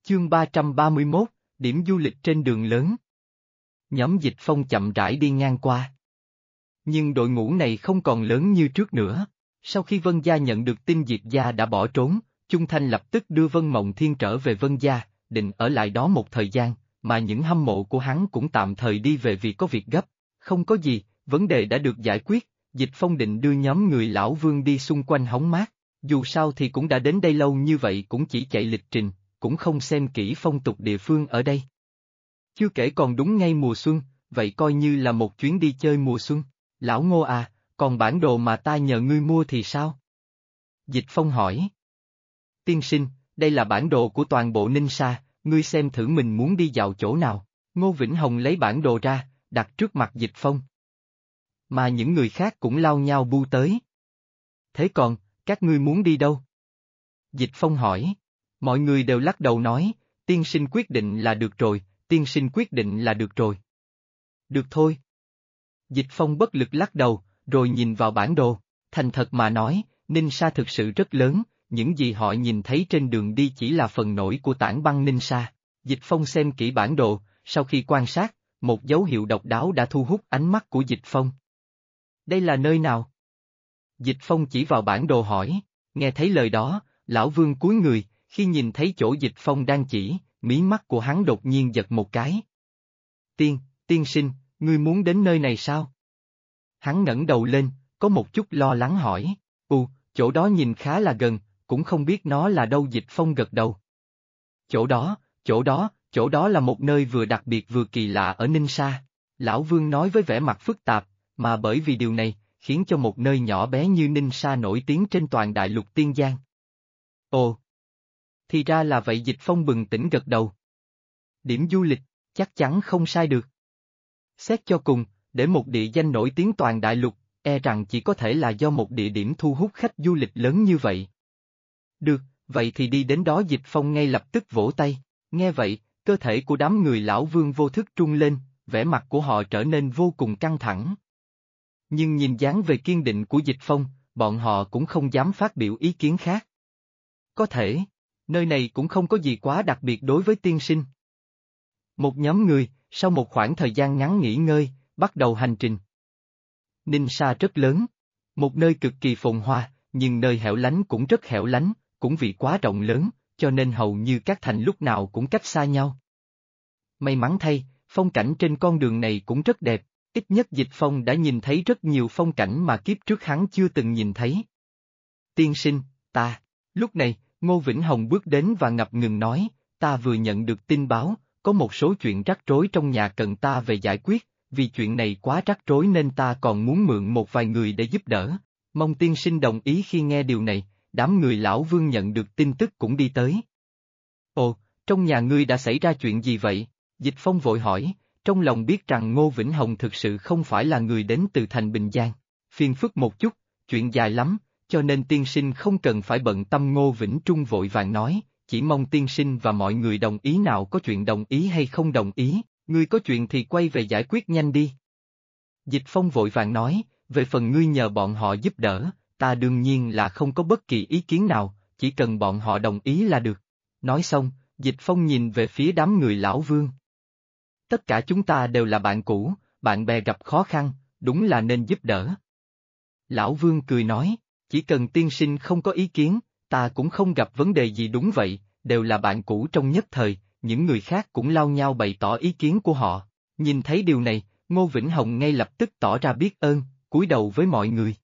Chương 331, điểm du lịch trên đường lớn. Nhóm Dịch Phong chậm rãi đi ngang qua. Nhưng đội ngũ này không còn lớn như trước nữa. Sau khi Vân Gia nhận được tin Diệp Gia đã bỏ trốn, Chung Thanh lập tức đưa Vân Mộng Thiên trở về Vân Gia, định ở lại đó một thời gian, mà những hâm mộ của hắn cũng tạm thời đi về vì có việc gấp. Không có gì, vấn đề đã được giải quyết, Dịch Phong định đưa nhóm người Lão Vương đi xung quanh hóng mát. Dù sao thì cũng đã đến đây lâu như vậy cũng chỉ chạy lịch trình, cũng không xem kỹ phong tục địa phương ở đây. Chưa kể còn đúng ngay mùa xuân, vậy coi như là một chuyến đi chơi mùa xuân. Lão Ngô à, còn bản đồ mà ta nhờ ngươi mua thì sao? Dịch Phong hỏi. Tiên sinh, đây là bản đồ của toàn bộ Ninh Sa, ngươi xem thử mình muốn đi dạo chỗ nào. Ngô Vĩnh Hồng lấy bản đồ ra, đặt trước mặt Dịch Phong. Mà những người khác cũng lao nhau bu tới. Thế còn, các ngươi muốn đi đâu? Dịch Phong hỏi. Mọi người đều lắc đầu nói, tiên sinh quyết định là được rồi, tiên sinh quyết định là được rồi. Được thôi. Dịch Phong bất lực lắc đầu, rồi nhìn vào bản đồ, thành thật mà nói, Ninh Sa thực sự rất lớn, những gì họ nhìn thấy trên đường đi chỉ là phần nổi của tảng băng Ninh Sa. Dịch Phong xem kỹ bản đồ, sau khi quan sát, một dấu hiệu độc đáo đã thu hút ánh mắt của Dịch Phong. Đây là nơi nào? Dịch Phong chỉ vào bản đồ hỏi, nghe thấy lời đó, Lão Vương cúi người, khi nhìn thấy chỗ Dịch Phong đang chỉ, mí mắt của hắn đột nhiên giật một cái. Tiên sinh, ngươi muốn đến nơi này sao? Hắn ngẩng đầu lên, có một chút lo lắng hỏi, chỗ đó nhìn khá là gần, cũng không biết nó là đâu. Dịch Phong gật đầu. Chỗ đó là một nơi vừa đặc biệt vừa kỳ lạ ở Ninh Sa. Lão Vương nói với vẻ mặt phức tạp, mà bởi vì điều này, khiến cho một nơi nhỏ bé như Ninh Sa nổi tiếng trên toàn đại lục Tiên Giang. Ồ! Thì ra là vậy. Dịch Phong bừng tỉnh gật đầu. Điểm du lịch, chắc chắn không sai được. Xét cho cùng, để một địa danh nổi tiếng toàn đại lục, rằng chỉ có thể là do một địa điểm thu hút khách du lịch lớn như vậy. Được, vậy thì đi đến đó. Dịch Phong ngay lập tức vỗ tay, nghe vậy, cơ thể của đám người Lão Vương vô thức trung lên, vẻ mặt của họ trở nên vô cùng căng thẳng. Nhưng nhìn dáng về kiên định của Dịch Phong, bọn họ cũng không dám phát biểu ý kiến khác. Có thể, nơi này cũng không có gì quá đặc biệt đối với tiên sinh. Một nhóm người, sau một khoảng thời gian ngắn nghỉ ngơi, bắt đầu hành trình. Ninh Sa rất lớn, một nơi cực kỳ phồn hoa, nhưng nơi hẻo lánh cũng rất hẻo lánh, cũng vì quá rộng lớn, cho nên hầu như các thành lúc nào cũng cách xa nhau. May mắn thay, phong cảnh trên con đường này cũng rất đẹp, ít nhất Dịch Phong đã nhìn thấy rất nhiều phong cảnh mà kiếp trước hắn chưa từng nhìn thấy. Tiên sinh, lúc này, Ngô Vĩnh Hồng bước đến và ngập ngừng nói, ta vừa nhận được tin báo, có một số chuyện rắc rối trong nhà cần ta về giải quyết, vì chuyện này quá rắc rối nên ta còn muốn mượn một vài người để giúp đỡ, mong tiên sinh đồng ý. Khi nghe điều này, đám người Lão Vương nhận được tin tức cũng đi tới. Ồ, trong nhà ngươi đã xảy ra chuyện gì vậy? Dịch Phong vội hỏi, trong lòng biết rằng Ngô Vĩnh Hồng thực sự không phải là người đến từ thành Bình Giang. Phiền phức một chút, chuyện dài lắm, cho nên tiên sinh không cần phải bận tâm. Ngô Vĩnh Trung vội vàng nói, chỉ mong tiên sinh và mọi người đồng ý. Nào có chuyện đồng ý hay không đồng ý, ngươi có chuyện thì quay về giải quyết nhanh đi. Dịch Phong vội vàng nói, về phần ngươi nhờ bọn họ giúp đỡ, ta đương nhiên là không có bất kỳ ý kiến nào, chỉ cần bọn họ đồng ý là được. Nói xong, Dịch Phong nhìn về phía đám người Lão Vương. Tất cả chúng ta đều là bạn cũ, bạn bè gặp khó khăn, đúng là nên giúp đỡ. Lão Vương cười nói, chỉ cần tiên sinh không có ý kiến, ta cũng không gặp vấn đề gì. Đúng vậy, đều là bạn cũ. Trong nhất thời, những người khác cũng lao nhau bày tỏ ý kiến của họ. Nhìn thấy điều này, Ngô Vĩnh Hồng ngay lập tức tỏ ra biết ơn, cúi đầu với mọi người.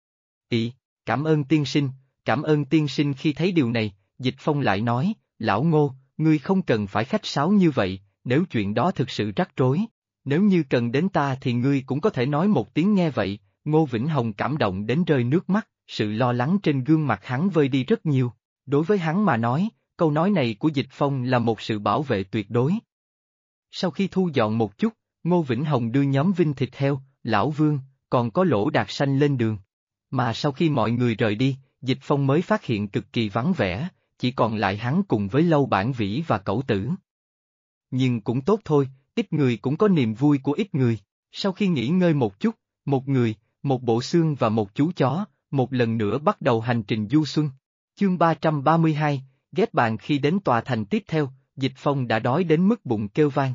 Cảm ơn tiên sinh, cảm ơn tiên sinh. Khi thấy điều này, Dịch Phong lại nói, Lão Ngô, ngươi không cần phải khách sáo như vậy, nếu chuyện đó thực sự rắc rối, nếu như cần đến ta thì ngươi cũng có thể nói một tiếng. Nghe vậy, Ngô Vĩnh Hồng cảm động đến rơi nước mắt, sự lo lắng trên gương mặt hắn vơi đi rất nhiều. Đối với hắn mà nói, câu nói này của Dịch Phong là một sự bảo vệ tuyệt đối. Sau khi thu dọn một chút, Ngô Vĩnh Hồng đưa nhóm Vinh Thịt Heo, Lão Vương, còn có Lỗ Đạt Sanh lên đường. Mà sau khi mọi người rời đi, Dịch Phong mới phát hiện cực kỳ vắng vẻ, chỉ còn lại hắn cùng với Lâu Bản Vĩ và Cẩu Tử. Nhưng cũng tốt thôi, ít người cũng có niềm vui của ít người. Sau khi nghỉ ngơi một chút, một người, một bộ xương và một chú chó, một lần nữa bắt đầu hành trình du xuân. Chương 332, ghép bàn. Khi đến tòa thành tiếp theo, Dịch Phong đã đói đến mức bụng kêu vang.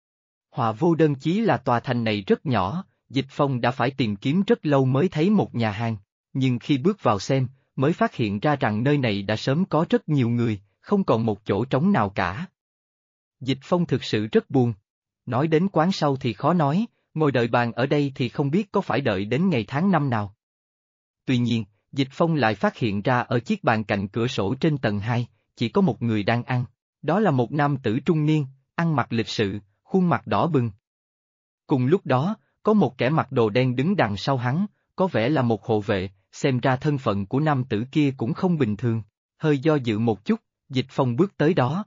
Họa vô đơn chí là tòa thành này rất nhỏ, Dịch Phong đã phải tìm kiếm rất lâu mới thấy một nhà hàng, nhưng khi bước vào xem, mới phát hiện ra rằng nơi này đã sớm có rất nhiều người, không còn một chỗ trống nào cả. Dịch Phong thực sự rất buồn. Nói đến quán sau thì khó nói, ngồi đợi bàn ở đây thì không biết có phải đợi đến ngày tháng năm nào. Tuy nhiên, Dịch Phong lại phát hiện ra ở chiếc bàn cạnh cửa sổ trên tầng 2, chỉ có một người đang ăn, đó là một nam tử trung niên, ăn mặc lịch sự, khuôn mặt đỏ bừng. Cùng lúc đó, có một kẻ mặc đồ đen đứng đằng sau hắn, có vẻ là một hộ vệ, xem ra thân phận của nam tử kia cũng không bình thường, hơi do dự một chút, Dịch Phong bước tới đó.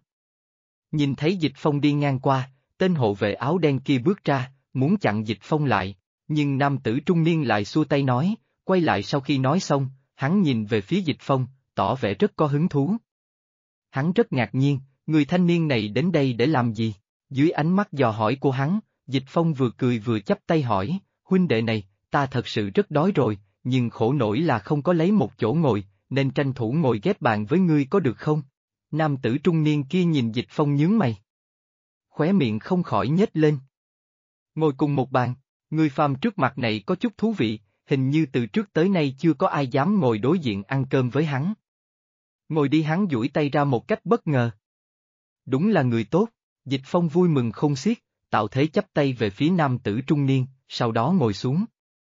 Nhìn thấy Dịch Phong đi ngang qua, tên hộ vệ áo đen kia bước ra, muốn chặn Dịch Phong lại, nhưng nam tử trung niên lại xua tay nói, quay lại sau khi nói xong, hắn nhìn về phía Dịch Phong, tỏ vẻ rất có hứng thú. Hắn rất ngạc nhiên, người thanh niên này đến đây để làm gì? Dưới ánh mắt dò hỏi của hắn, Dịch Phong vừa cười vừa chắp tay hỏi, huynh đệ này, ta thật sự rất đói rồi, nhưng khổ nổi là không có lấy một chỗ ngồi, nên tranh thủ ngồi ghép bàn với ngươi có được không? Nam tử trung niên kia nhìn Dịch Phong nhướng mày. Khóe miệng không khỏi nhếch lên. Ngồi cùng một bàn, người phàm trước mặt này có chút thú vị, hình như từ trước tới nay chưa có ai dám ngồi đối diện ăn cơm với hắn. Ngồi đi, hắn duỗi tay ra một cách bất ngờ. Đúng là người tốt, Dịch Phong vui mừng không xiết, tạo thế chắp tay về phía nam tử trung niên, sau đó ngồi xuống.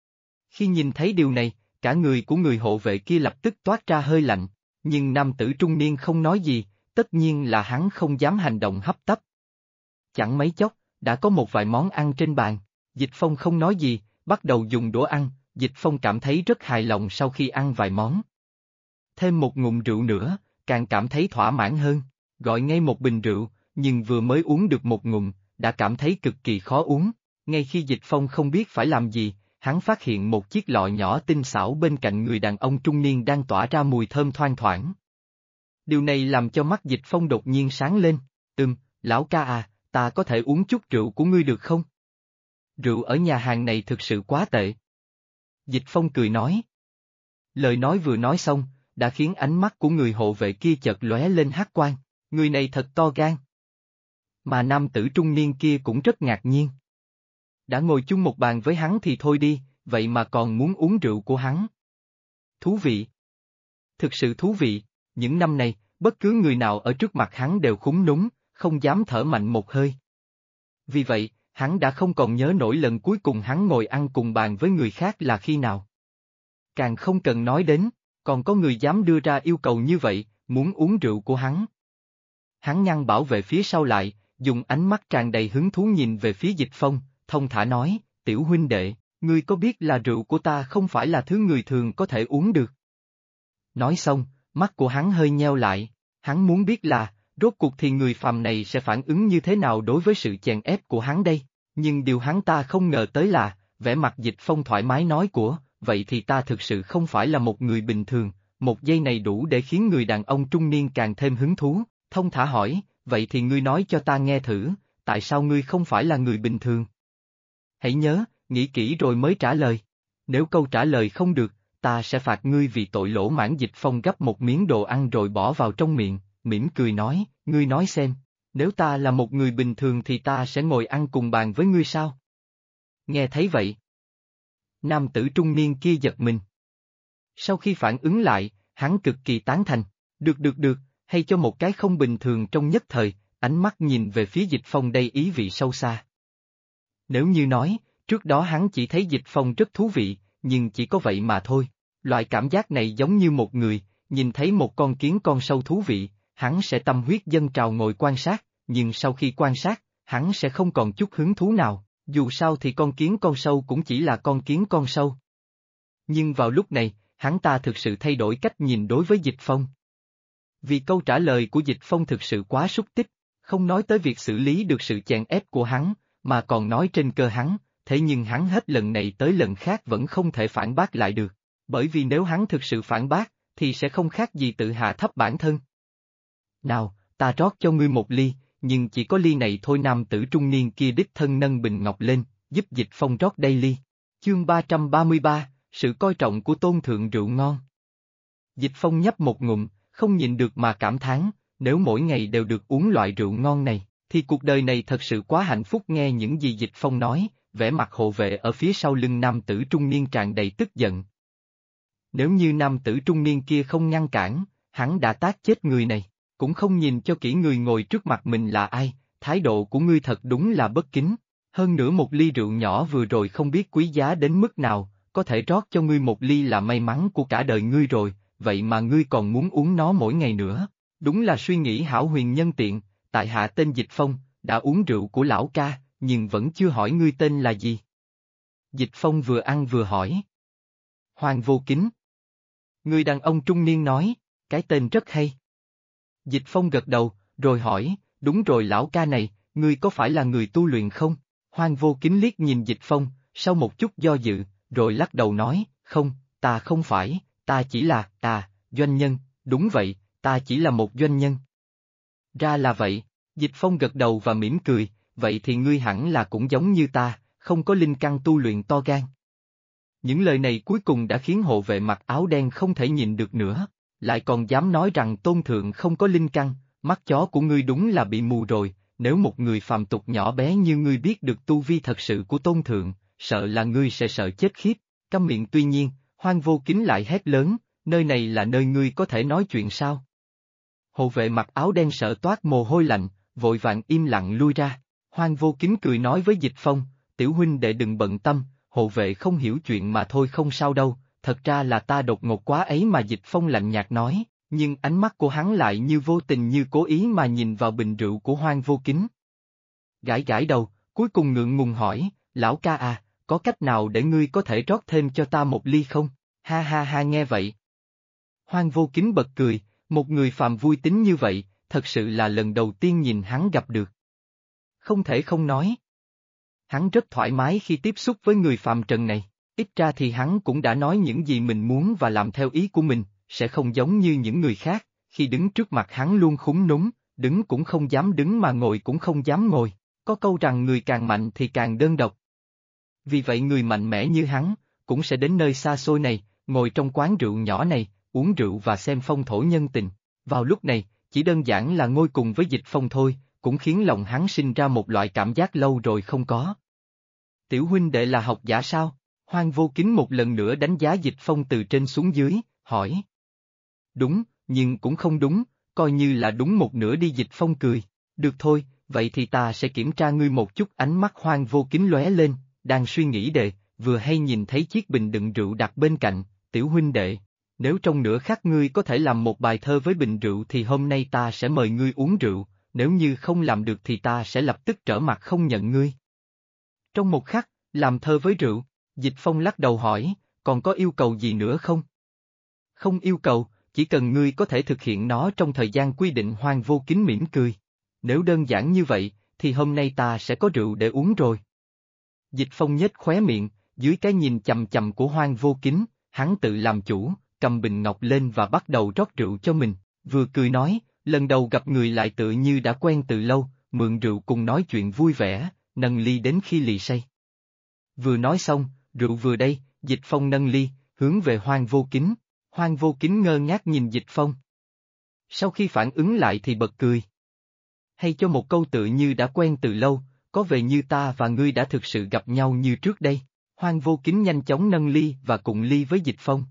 Khi nhìn thấy điều này, cả người của người hộ vệ kia lập tức toát ra hơi lạnh, nhưng nam tử trung niên không nói gì, tất nhiên là hắn không dám hành động hấp tấp. Chẳng mấy chốc, đã có một vài món ăn trên bàn, Dịch Phong không nói gì, bắt đầu dùng đũa ăn, Dịch Phong cảm thấy rất hài lòng sau khi ăn vài món. Thêm một ngụm rượu nữa, càng cảm thấy thỏa mãn hơn, gọi ngay một bình rượu, nhưng vừa mới uống được một ngụm, đã cảm thấy cực kỳ khó uống. Ngay khi Dịch Phong không biết phải làm gì, hắn phát hiện một chiếc lọ nhỏ tinh xảo bên cạnh người đàn ông trung niên đang tỏa ra mùi thơm thoang thoảng. Điều này làm cho mắt Dịch Phong đột nhiên sáng lên, lão ca à, ta có thể uống chút rượu của ngươi được không? Rượu ở nhà hàng này thực sự quá tệ. Dịch Phong cười nói. Lời nói vừa nói xong, đã khiến ánh mắt của người hộ vệ kia chợt lóe lên hắc quang, người này thật to gan. Mà nam tử trung niên kia cũng rất ngạc nhiên. Đã ngồi chung một bàn với hắn thì thôi đi, vậy mà còn muốn uống rượu của hắn. Thú vị. Thực sự thú vị, những năm này, bất cứ người nào ở trước mặt hắn đều khúm núm, không dám thở mạnh một hơi. Vì vậy, hắn đã không còn nhớ nổi lần cuối cùng hắn ngồi ăn cùng bàn với người khác là khi nào. Càng không cần nói đến, còn có người dám đưa ra yêu cầu như vậy, muốn uống rượu của hắn. Hắn ngăn bảo vệ phía sau lại, dùng ánh mắt tràn đầy hứng thú nhìn về phía Dịch Phong, thông thả nói, tiểu huynh đệ, ngươi có biết là rượu của ta không phải là thứ người thường có thể uống được. Nói xong, mắt của hắn hơi nheo lại, hắn muốn biết là, rốt cuộc thì người phàm này sẽ phản ứng như thế nào đối với sự chèn ép của hắn đây, nhưng điều hắn ta không ngờ tới là, vẻ mặt Dịch Phong thoải mái nói của, vậy thì ta thực sự không phải là một người bình thường, một giây này đủ để khiến người đàn ông trung niên càng thêm hứng thú, thông thả hỏi, vậy thì ngươi nói cho ta nghe thử, tại sao ngươi không phải là người bình thường? Hãy nhớ, nghĩ kỹ rồi mới trả lời. Nếu câu trả lời không được, ta sẽ phạt ngươi vì tội lỗ mãn. Dịch Phong gắp một miếng đồ ăn rồi bỏ vào trong miệng, mỉm cười nói, ngươi nói xem, nếu ta là một người bình thường thì ta sẽ ngồi ăn cùng bàn với ngươi sao? Nghe thấy vậy, nam tử trung niên kia giật mình. Sau khi phản ứng lại, hắn cực kỳ tán thành, được, hay cho một cái không bình thường trong nhất thời, ánh mắt nhìn về phía Dịch Phong đầy ý vị sâu xa. Nếu như nói, trước đó hắn chỉ thấy Dịch Phong rất thú vị, nhưng chỉ có vậy mà thôi, loại cảm giác này giống như một người, nhìn thấy một con kiến con sâu thú vị, hắn sẽ tâm huyết dâng trào ngồi quan sát, nhưng sau khi quan sát, hắn sẽ không còn chút hứng thú nào, dù sao thì con kiến con sâu cũng chỉ là con kiến con sâu. Nhưng vào lúc này, hắn ta thực sự thay đổi cách nhìn đối với Dịch Phong. Vì câu trả lời của Dịch Phong thực sự quá xúc tích, không nói tới việc xử lý được sự chèn ép của hắn, mà còn nói trên cơ hắn, thế nhưng hắn hết lần này tới lần khác vẫn không thể phản bác lại được, bởi vì nếu hắn thực sự phản bác, thì sẽ không khác gì tự hạ thấp bản thân. Nào, ta rót cho ngươi một ly, nhưng chỉ có ly này thôi. Nam tử trung niên kia đích thân nâng bình ngọc lên, giúp Dịch Phong rót đây ly. Chương 333, sự coi trọng của tôn thượng rượu ngon. Dịch Phong nhấp một ngụm, không nhịn được mà cảm thán, Nếu mỗi ngày đều được uống loại rượu ngon này, thì cuộc đời này thật sự quá hạnh phúc. Nghe những gì Dịch Phong nói, vẻ mặt hộ vệ ở phía sau lưng nam tử trung niên tràn đầy tức giận. Nếu như nam tử trung niên kia không ngăn cản, hắn đã tát chết người này, cũng không nhìn cho kỹ người ngồi trước mặt mình là ai, thái độ của ngươi thật đúng là bất kính. Hơn nữa một ly rượu nhỏ vừa rồi không biết quý giá đến mức nào, có thể rót cho ngươi một ly là may mắn của cả đời ngươi rồi, vậy mà ngươi còn muốn uống nó mỗi ngày nữa. Đúng là suy nghĩ hão huyền nhân tiện, tại hạ tên Dịch Phong, đã uống rượu của lão ca, nhưng vẫn chưa hỏi ngươi tên là gì. Dịch Phong vừa ăn vừa hỏi. Hoàng Vô Kính. Người đàn ông trung niên nói, cái tên rất hay. Dịch Phong gật đầu, rồi hỏi, đúng rồi lão ca này, ngươi có phải là người tu luyện không? Hoàng Vô Kính liếc nhìn Dịch Phong, sau một chút do dự, rồi lắc đầu nói, không, ta không phải, ta chỉ là, doanh nhân, đúng vậy, ta chỉ là một doanh nhân. Ra là vậy, Dịch Phong gật đầu và mỉm cười, vậy thì ngươi hẳn là cũng giống như ta, không có linh căn tu luyện to gan. Những lời này cuối cùng đã khiến hộ vệ mặc áo đen không thể nhìn được nữa, lại còn dám nói rằng Tôn Thượng không có linh căn, mắt chó của ngươi đúng là bị mù rồi, nếu một người phàm tục nhỏ bé như ngươi biết được tu vi thật sự của Tôn Thượng, sợ là ngươi sẽ sợ chết khiếp. Câm miệng. Tuy nhiên, Hoang Vô Kính lại hét lớn, nơi này là nơi ngươi có thể nói chuyện sao? Hộ vệ mặc áo đen sợ toát mồ hôi lạnh, vội vàng im lặng lui ra. Hoang Vô Kính cười nói với Dịch Phong, tiểu huynh đệ đừng bận tâm, hộ vệ không hiểu chuyện mà thôi, không sao đâu, thật ra là ta đột ngột quá ấy mà. Dịch Phong lạnh nhạt nói, nhưng ánh mắt của hắn lại như vô tình như cố ý mà nhìn vào bình rượu của Hoang Vô Kính. Gãi gãi đầu, cuối cùng ngượng ngùng hỏi, lão ca à, có cách nào để ngươi có thể rót thêm cho ta một ly không? Ha ha ha. Nghe vậy, Hoang Vô Kính bật cười, một người phàm vui tính như vậy, thật sự là lần đầu tiên nhìn hắn gặp được. Không thể không nói, hắn rất thoải mái khi tiếp xúc với người phàm trần này, ít ra thì hắn cũng đã nói những gì mình muốn và làm theo ý của mình, sẽ không giống như những người khác, khi đứng trước mặt hắn luôn khúm núm, đứng cũng không dám đứng mà ngồi cũng không dám ngồi, có câu rằng người càng mạnh thì càng đơn độc. Vì vậy người mạnh mẽ như hắn, cũng sẽ đến nơi xa xôi này, ngồi trong quán rượu nhỏ này, uống rượu và xem phong thổ nhân tình. Vào lúc này, chỉ đơn giản là ngồi cùng với Dịch Phong thôi, cũng khiến lòng hắn sinh ra một loại cảm giác lâu rồi không có. Tiểu huynh đệ là học giả sao? Hoang Vô Kính một lần nữa đánh giá Dịch Phong từ trên xuống dưới, hỏi. Đúng, nhưng cũng không đúng, coi như là đúng một nửa đi. Dịch Phong cười, được thôi, vậy thì ta sẽ kiểm tra ngươi một chút. Ánh mắt Hoang Vô Kính lóe lên, đang suy nghĩ vừa hay nhìn thấy chiếc bình đựng rượu đặt bên cạnh, tiểu huynh đệ. Nếu trong nửa khắc ngươi có thể làm một bài thơ với bình rượu thì hôm nay ta sẽ mời ngươi uống rượu, nếu như không làm được thì ta sẽ lập tức trở mặt không nhận ngươi. Trong một khắc, làm thơ với rượu, Dịch Phong lắc đầu hỏi, còn có yêu cầu gì nữa không? Không yêu cầu, chỉ cần ngươi có thể thực hiện nó trong thời gian quy định. Hoang Vô Kính mỉm cười. Nếu đơn giản như vậy, thì hôm nay ta sẽ có rượu để uống rồi. Dịch Phong nhếch khóe miệng, dưới cái nhìn chằm chằm của Hoang Vô Kính, hắn tự làm chủ, cầm bình ngọc lên và bắt đầu rót rượu cho mình, vừa cười nói, lần đầu gặp người lại tựa như đã quen từ lâu, mượn rượu cùng nói chuyện vui vẻ, nâng ly đến khi lì say. Vừa nói xong, rượu vừa đây, Dịch Phong nâng ly, hướng về Hoang Vô Kính. Hoang Vô Kính ngơ ngác nhìn Dịch Phong. Sau khi phản ứng lại thì bật cười. Hay cho một câu tựa như đã quen từ lâu, có vẻ như ta và ngươi đã thực sự gặp nhau như trước đây. Hoang Vô Kính nhanh chóng nâng ly và cùng ly với Dịch Phong.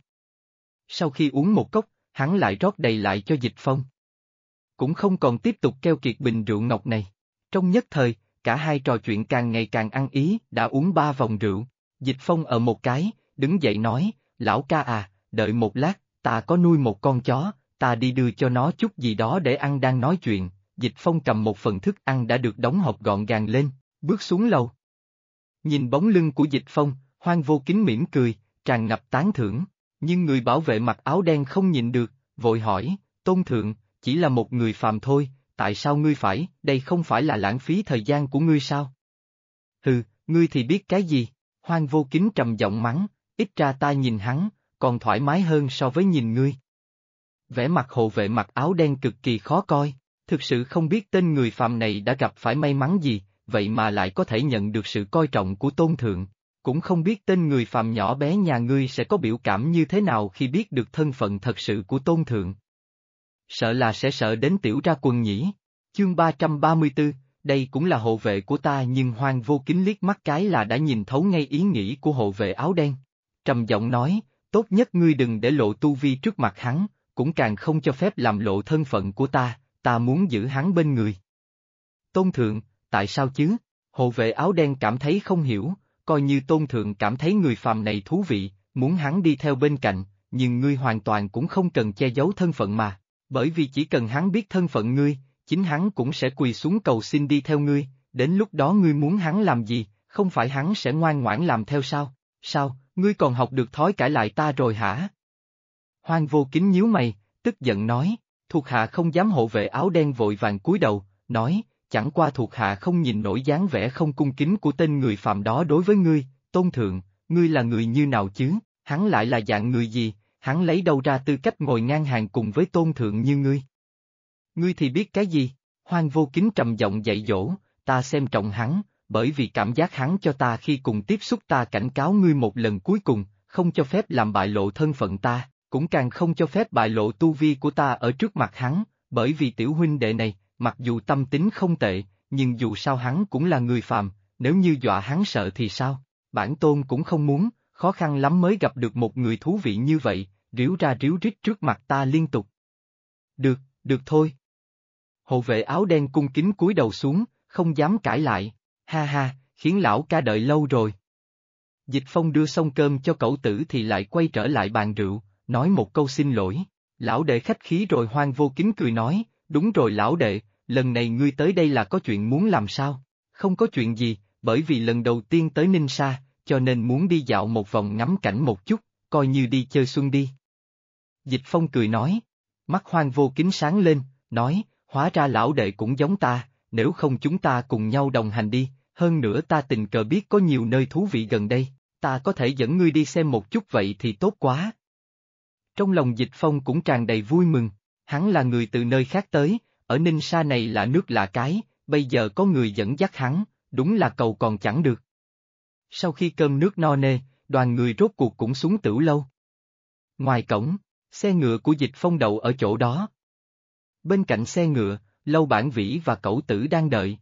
Sau khi uống một cốc, hắn lại rót đầy lại cho Dịch Phong. Cũng không còn tiếp tục keo kiệt bình rượu ngọc này. Trong nhất thời, cả hai trò chuyện càng ngày càng ăn ý, đã uống 3 vòng rượu. Dịch Phong ở một cái, đứng dậy nói, lão ca à, đợi một lát, ta có nuôi một con chó, ta đi đưa cho nó chút gì đó để ăn. Đang nói chuyện, Dịch Phong cầm một phần thức ăn đã được đóng hộp gọn gàng lên, bước xuống lầu. Nhìn bóng lưng của Dịch Phong, Hoang Vô Kính mỉm cười, tràn ngập tán thưởng, nhưng người bảo vệ mặc áo đen không nhịn được, vội hỏi, Tôn Thượng, chỉ là một người phàm thôi, tại sao ngươi phải, đây không phải là lãng phí thời gian của ngươi sao? Hừ, ngươi thì biết cái gì? Hoang Vô Kính trầm giọng mắng, ít ra ta nhìn hắn, còn thoải mái hơn so với nhìn ngươi. Vẻ mặt hộ vệ mặc áo đen cực kỳ khó coi, thực sự không biết tên người phàm này đã gặp phải may mắn gì, vậy mà lại có thể nhận được sự coi trọng của Tôn Thượng. Cũng không biết tên người phàm nhỏ bé nhà ngươi sẽ có biểu cảm như thế nào khi biết được thân phận thật sự của Tôn Thượng. Sợ là sẽ sợ đến tiểu ra quần nhỉ. Chương 334, đây cũng là hộ vệ của ta nhưng Hoang Vô Kính liếc mắt cái là đã nhìn thấu ngay ý nghĩ của hộ vệ áo đen. Trầm giọng nói, tốt nhất ngươi đừng để lộ tu vi trước mặt hắn, cũng càng không cho phép làm lộ thân phận của ta muốn giữ hắn bên người. Tôn thượng, tại sao chứ? Hộ vệ áo đen cảm thấy không hiểu, coi như tôn thượng cảm thấy người phàm này thú vị, muốn hắn đi theo bên cạnh, nhưng ngươi hoàn toàn cũng không cần che giấu thân phận mà, bởi vì chỉ cần hắn biết thân phận ngươi, chính hắn cũng sẽ quỳ xuống cầu xin đi theo ngươi, đến lúc đó ngươi muốn hắn làm gì, không phải hắn sẽ ngoan ngoãn làm theo sao? Sao, ngươi còn học được thói cãi lại ta rồi hả? Hoang Vô Kính nhíu mày, tức giận nói, thuộc hạ không dám. Hộ vệ áo đen vội vàng cúi đầu, nói, chẳng qua thuộc hạ không nhìn nổi dáng vẻ không cung kính của tên người phàm đó đối với ngươi, tôn thượng, ngươi là người như nào chứ, hắn lại là dạng người gì, hắn lấy đâu ra tư cách ngồi ngang hàng cùng với tôn thượng như ngươi? Ngươi thì biết cái gì? Hoang Vô Kính trầm giọng dạy dỗ, ta xem trọng hắn, bởi vì cảm giác hắn cho ta khi cùng tiếp xúc. Ta cảnh cáo ngươi một lần cuối cùng, không cho phép làm bại lộ thân phận ta, cũng càng không cho phép bại lộ tu vi của ta ở trước mặt hắn, bởi vì tiểu huynh đệ này, mặc dù tâm tính không tệ, nhưng dù sao hắn cũng là người phàm, nếu như dọa hắn sợ thì sao? Bản tôn cũng không muốn, khó khăn lắm mới gặp được một người thú vị như vậy, ríu ra ríu rít trước mặt ta liên tục. Được, được thôi. Hộ vệ áo đen cung kính cúi đầu xuống, không dám cãi lại, ha ha, khiến lão ca đợi lâu rồi. Dịch Phong đưa xong cơm cho cẩu tử thì lại quay trở lại bàn rượu, nói một câu xin lỗi. Lão đệ khách khí rồi. Hoang Vô Kính cười nói, đúng rồi lão đệ, lần này ngươi tới đây là có chuyện muốn làm sao? Không có chuyện gì, bởi vì lần đầu tiên tới Ninh Sa, cho nên muốn đi dạo một vòng ngắm cảnh một chút, coi như đi chơi xuân đi. Dịch Phong cười nói, mắt Hoang Vô Kính sáng lên, nói, hóa ra lão đệ cũng giống ta, nếu không chúng ta cùng nhau đồng hành đi, hơn nữa ta tình cờ biết có nhiều nơi thú vị gần đây, ta có thể dẫn ngươi đi xem một chút vậy thì tốt quá. Trong lòng Dịch Phong cũng tràn đầy vui mừng, hắn là người từ nơi khác tới, ở Ninh Sa này là nước lạ cái, bây giờ có người dẫn dắt hắn, đúng là cầu còn chẳng được. Sau khi cơm nước no nê, đoàn người rốt cuộc cũng xuống tửu lâu. Ngoài cổng, xe ngựa của Dịch Phong đậu ở chỗ đó. Bên cạnh xe ngựa, Lâu Bản Vĩ và Cẩu Tử đang đợi.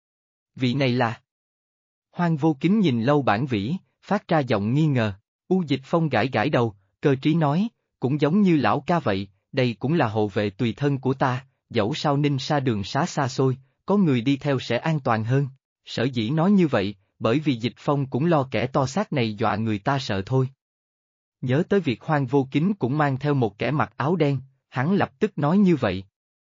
Vị này là... Hoang Vô Kính nhìn Lâu Bản Vĩ, phát ra giọng nghi ngờ. Dịch Phong gãi gãi đầu, cơ trí nói, cũng giống như lão ca vậy, đây cũng là hộ vệ tùy thân của ta, dẫu sao Ninh Sa đường xá xa xôi, có người đi theo sẽ an toàn hơn. Sở dĩ nói như vậy, bởi vì Dịch Phong cũng lo kẻ to xác này dọa người ta sợ thôi. Nhớ tới việc Hoang Vô Kính cũng mang theo một kẻ mặc áo đen, hắn lập tức nói như vậy.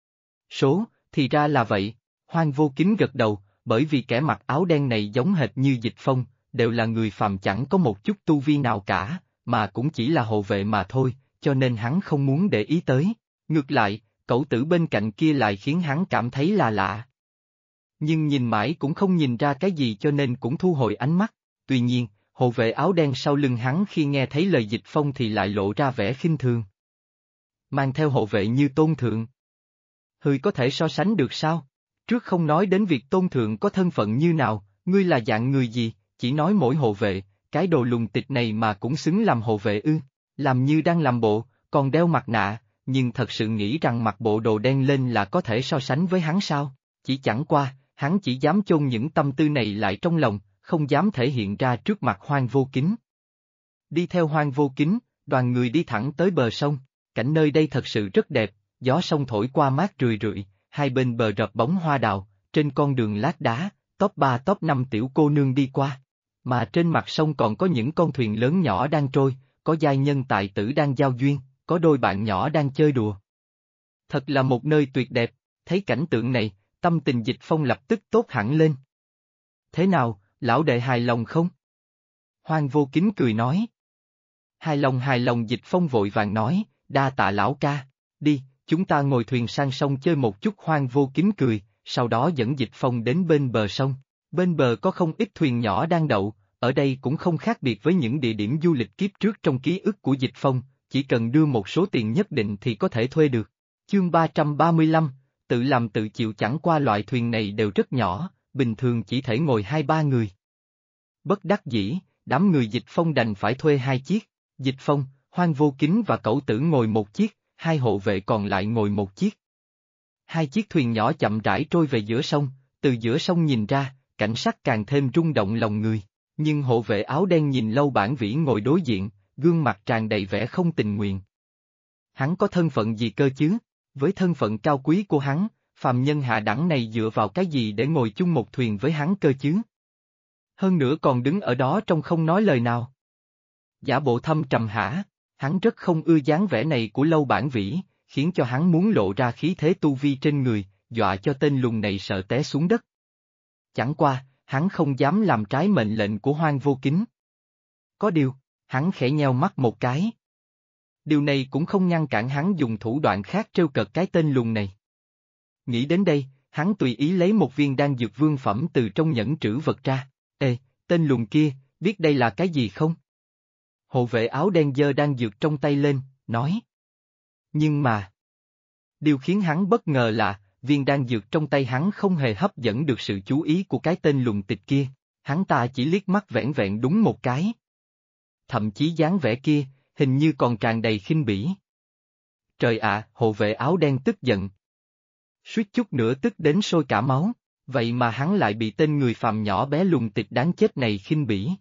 Thì ra là vậy, Hoang Vô Kính gật đầu, bởi vì kẻ mặc áo đen này giống hệt như Dịch Phong, đều là người phàm chẳng có một chút tu vi nào cả, mà cũng chỉ là hộ vệ mà thôi, cho nên hắn không muốn để ý tới. Ngược lại, Cẩu Tử bên cạnh kia lại khiến hắn cảm thấy là lạ. Nhưng nhìn mãi cũng không nhìn ra cái gì cho nên cũng thu hồi ánh mắt, tuy nhiên, hộ vệ áo đen sau lưng hắn khi nghe thấy lời Dịch Phong thì lại lộ ra vẻ khinh thường. Mang theo hộ vệ như tôn thượng. Có thể so sánh được sao? Trước không nói đến việc tôn thượng có thân phận như nào, ngươi là dạng người gì, chỉ nói mỗi hộ vệ, cái đồ lùng tịch này mà cũng xứng làm hộ vệ ư, làm như đang làm bộ, còn đeo mặt nạ, nhưng thật sự nghĩ rằng mặc bộ đồ đen lên là có thể so sánh với hắn sao? Chỉ chẳng qua, hắn chỉ dám chôn những tâm tư này lại trong lòng, không dám thể hiện ra trước mặt Hoang Vô Kính. Đi theo Hoang Vô Kính, đoàn người đi thẳng tới bờ sông, cảnh nơi đây thật sự rất đẹp, gió sông thổi qua mát rười rượi, hai bên bờ rập bóng hoa đào, trên con đường lát đá, top 3 top 5 tiểu cô nương đi qua. Mà trên mặt sông còn có những con thuyền lớn nhỏ đang trôi, có giai nhân tài tử đang giao duyên, có đôi bạn nhỏ đang chơi đùa. Thật là một nơi tuyệt đẹp, thấy cảnh tượng này, tâm tình Dịch Phong lập tức tốt hẳn lên. Thế nào, lão đệ hài lòng không? Hoang Vô Kính cười nói. Hài lòng. Dịch Phong vội vàng nói, đa tạ lão ca, đi, chúng ta ngồi thuyền sang sông chơi một chút. Hoang Vô Kính cười, sau đó dẫn Dịch Phong đến bên bờ sông. Bên bờ có không ít thuyền nhỏ đang đậu, ở đây cũng không khác biệt với những địa điểm du lịch kiếp trước trong ký ức của Dịch Phong, chỉ cần đưa một số tiền nhất định thì có thể thuê được. Chương 335, tự làm tự chịu. Chẳng qua loại thuyền này đều rất nhỏ, bình thường chỉ thể ngồi 2-3 người. Bất đắc dĩ, đám người Dịch Phong đành phải thuê 2 chiếc, Dịch Phong, Hoang Vô Kính và Cẩu Tử ngồi một chiếc, 2 hộ vệ còn lại ngồi một chiếc. Hai chiếc thuyền nhỏ chậm rãi trôi về giữa sông, từ giữa sông nhìn ra, cảnh sắc càng thêm rung động lòng người. Nhưng hộ vệ áo đen nhìn Lâu Bản Vĩ ngồi đối diện, gương mặt tràn đầy vẻ không tình nguyện. Hắn có thân phận gì cơ chứ? Với thân phận cao quý của hắn, phàm nhân hạ đẳng này dựa vào cái gì để ngồi chung một thuyền với hắn cơ chứ? Hơn nữa còn đứng ở đó trông không nói lời nào. Giả bộ thâm trầm hả? Hắn rất không ưa dáng vẻ này của Lâu Bản Vĩ, khiến cho hắn muốn lộ ra khí thế tu vi trên người, dọa cho tên lùn này sợ té xuống đất. Chẳng qua, hắn không dám làm trái mệnh lệnh của Hoang Vô Kính. Có điều, hắn khẽ nheo mắt một cái. Điều này cũng không ngăn cản hắn dùng thủ đoạn khác trêu cợt cái tên lùn này. Nghĩ đến đây, hắn tùy ý lấy một viên đan dược vương phẩm từ trong nhẫn trữ vật ra. Ê, tên lùn kia, biết đây là cái gì không? Hộ vệ áo đen giơ đan dược trong tay lên, nói. Nhưng mà, điều khiến hắn bất ngờ là, viên đan dược trong tay hắn không hề hấp dẫn được sự chú ý của cái tên lùn tịch kia, hắn ta chỉ liếc mắt vẻn vẹn đúng một cái. Thậm chí dáng vẻ kia, hình như còn tràn đầy khinh bỉ. Trời ạ, hộ vệ áo đen tức giận. Suýt chút nữa tức đến sôi cả máu, vậy mà hắn lại bị tên người phàm nhỏ bé lùn tịch đáng chết này khinh bỉ.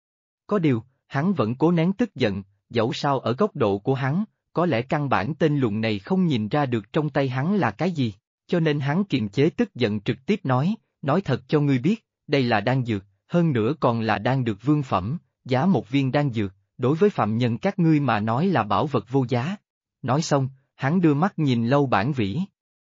Có điều, hắn vẫn cố nén tức giận, dẫu sao ở góc độ của hắn, có lẽ căn bản tên lùn này không nhìn ra được trong tay hắn là cái gì, cho nên hắn kiềm chế tức giận trực tiếp nói thật cho ngươi biết, đây là đan dược, hơn nữa còn là đan dược vương phẩm, giá một viên đan dược, đối với phạm nhân các ngươi mà nói là bảo vật vô giá. Nói xong, hắn đưa mắt nhìn Lâu Bản Vĩ.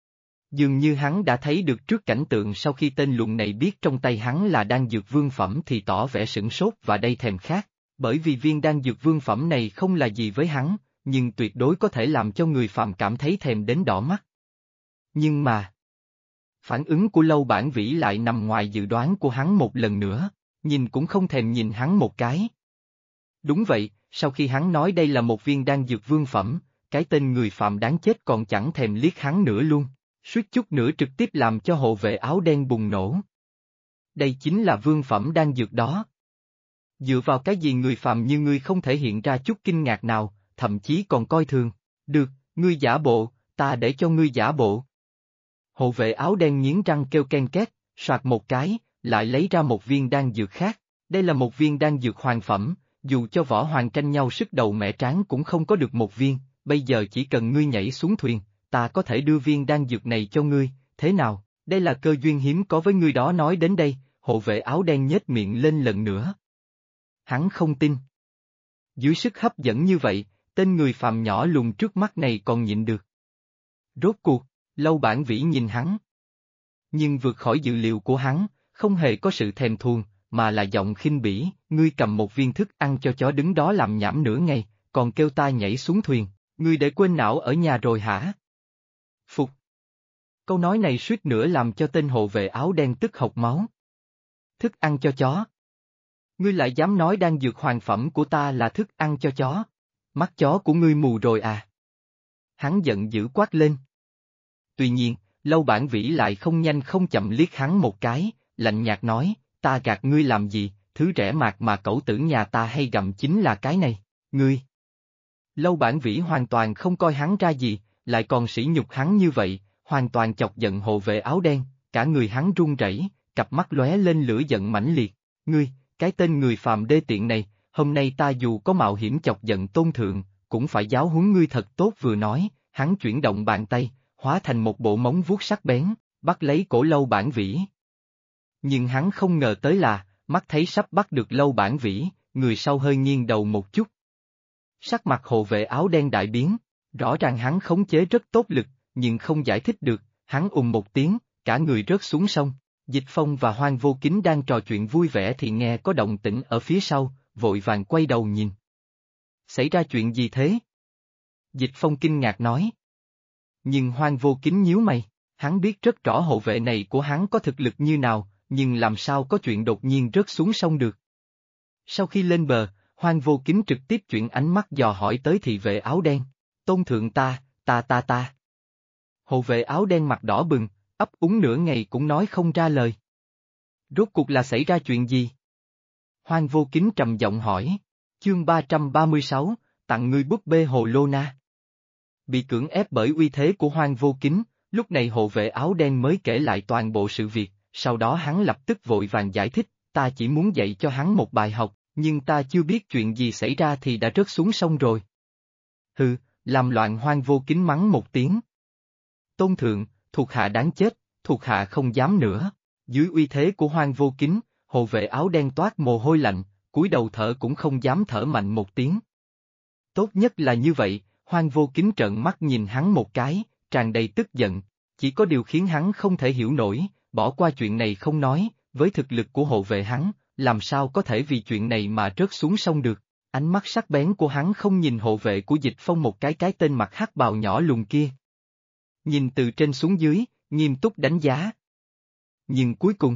Dường như hắn đã thấy được trước cảnh tượng sau khi tên lùn này biết trong tay hắn là đan dược vương phẩm thì tỏ vẻ sửng sốt và đầy thèm khát, bởi vì viên đan dược vương phẩm này không là gì với hắn, nhưng tuyệt đối có thể làm cho người phàm cảm thấy thèm đến đỏ mắt. Nhưng mà, phản ứng của Lâu Bản Vĩ lại nằm ngoài dự đoán của hắn một lần nữa, nhìn cũng không thèm nhìn hắn một cái. Đúng vậy, sau khi hắn nói đây là một viên đan dược vương phẩm, cái tên người phàm đáng chết còn chẳng thèm liếc hắn nữa luôn, suýt chút nữa trực tiếp làm cho hộ vệ áo đen bùng nổ. Đây chính là vương phẩm đan dược đó. Dựa vào cái gì người phàm như ngươi không thể hiện ra chút kinh ngạc nào, thậm chí còn coi thường. Được, ngươi giả bộ, ta để cho ngươi giả bộ. Hộ vệ áo đen nghiến răng kêu ken két, soạt một cái, lại lấy ra một viên đan dược khác. Đây là một viên đan dược hoàng phẩm, dù cho võ hoàng tranh nhau sức đầu mẹ tráng cũng không có được một viên, bây giờ chỉ cần ngươi nhảy xuống thuyền, ta có thể đưa viên đan dược này cho ngươi, thế nào, đây là cơ duyên hiếm có với ngươi đó. Nói đến đây, hộ vệ áo đen nhếch miệng lên lần nữa. Hắn không tin. Dưới sức hấp dẫn như vậy, tên người phàm nhỏ lùn trước mắt này còn nhịn được. Rốt cuộc, Lâu Bản Vĩ nhìn hắn. Nhưng vượt khỏi dự liệu của hắn, không hề có sự thèm thuồng, mà là giọng khinh bỉ, ngươi cầm một viên thức ăn cho chó đứng đó làm nhảm nửa ngày, còn kêu ta nhảy xuống thuyền, ngươi để quên não ở nhà rồi hả? Phục. Câu nói này suýt nữa làm cho tên hộ vệ áo đen tức hộc máu. Thức ăn cho chó. Ngươi lại dám nói đan dược hoàng phẩm của ta là thức ăn cho chó. Mắt chó của ngươi mù rồi à? Hắn giận dữ quát lên. Tuy nhiên, Lâu Bản Vĩ lại không nhanh không chậm liếc hắn một cái, lạnh nhạt nói, ta gạt ngươi làm gì, thứ rẻ mạt mà cẩu tử nhà ta hay gặm chính là cái này, ngươi. Lâu Bản Vĩ hoàn toàn không coi hắn ra gì, lại còn sỉ nhục hắn như vậy, hoàn toàn chọc giận hộ vệ áo đen, cả người hắn run rẩy, cặp mắt lóe lên lửa giận mãnh liệt, ngươi, cái tên người phàm đê tiện này, hôm nay ta dù có mạo hiểm chọc giận tôn thượng, cũng phải giáo huấn ngươi thật tốt. Vừa nói, hắn chuyển động bàn tay, hóa thành một bộ móng vuốt sắc bén, bắt lấy cổ Lâu Bản Vĩ. Nhưng hắn không ngờ tới là, mắt thấy sắp bắt được Lâu Bản Vĩ, người sau hơi nghiêng đầu một chút. Sắc mặt hộ vệ áo đen đại biến, rõ ràng hắn khống chế rất tốt lực, nhưng không giải thích được, hắn một tiếng, cả người rớt xuống sông. Dịch Phong và Hoang Vô Kính đang trò chuyện vui vẻ thì nghe có động tĩnh ở phía sau, vội vàng quay đầu nhìn. Xảy ra chuyện gì thế? Dịch Phong kinh ngạc nói. Nhưng Hoang Vô Kính nhíu mày, hắn biết rất rõ hộ vệ này của hắn có thực lực như nào, nhưng làm sao có chuyện đột nhiên rớt xuống sông được. Sau khi lên bờ, Hoang Vô Kính trực tiếp chuyển ánh mắt dò hỏi tới thị vệ áo đen. Tôn thượng ta. Hộ vệ áo đen mặt đỏ bừng, ấp úng nửa ngày cũng nói không ra lời. Rốt cuộc là xảy ra chuyện gì? Hoang Vô Kính trầm giọng hỏi. Chương 336, tặng ngươi búp bê hồ lô na. Bị cưỡng ép bởi uy thế của Hoang Vô Kính, Lúc này hộ vệ áo đen mới kể lại toàn bộ sự việc, sau đó hắn lập tức vội vàng giải thích, ta chỉ muốn dạy cho hắn một bài học, nhưng ta chưa biết chuyện gì xảy ra thì đã rớt xuống sông rồi. Hừ, làm loạn Hoang Vô Kính mắng một tiếng. Tôn thượng, thuộc hạ đáng chết, thuộc hạ không dám nữa. Dưới uy thế của Hoang Vô Kính, hộ vệ áo đen toát mồ hôi lạnh, cúi đầu thở cũng không dám thở mạnh một tiếng. Tốt nhất là như vậy, Hoang Vô Kính trợn mắt nhìn hắn một cái, tràn đầy tức giận, chỉ có điều khiến hắn không thể hiểu nổi, bỏ qua chuyện này không nói, với thực lực của hộ vệ hắn, làm sao có thể vì chuyện này mà rớt xuống sông được. Ánh mắt sắc bén của hắn không nhìn hộ vệ của Dịch Phong một cái tên mặt hắc bào nhỏ lùn kia. Nhìn từ trên xuống dưới, nghiêm túc đánh giá. Nhưng cuối cùng,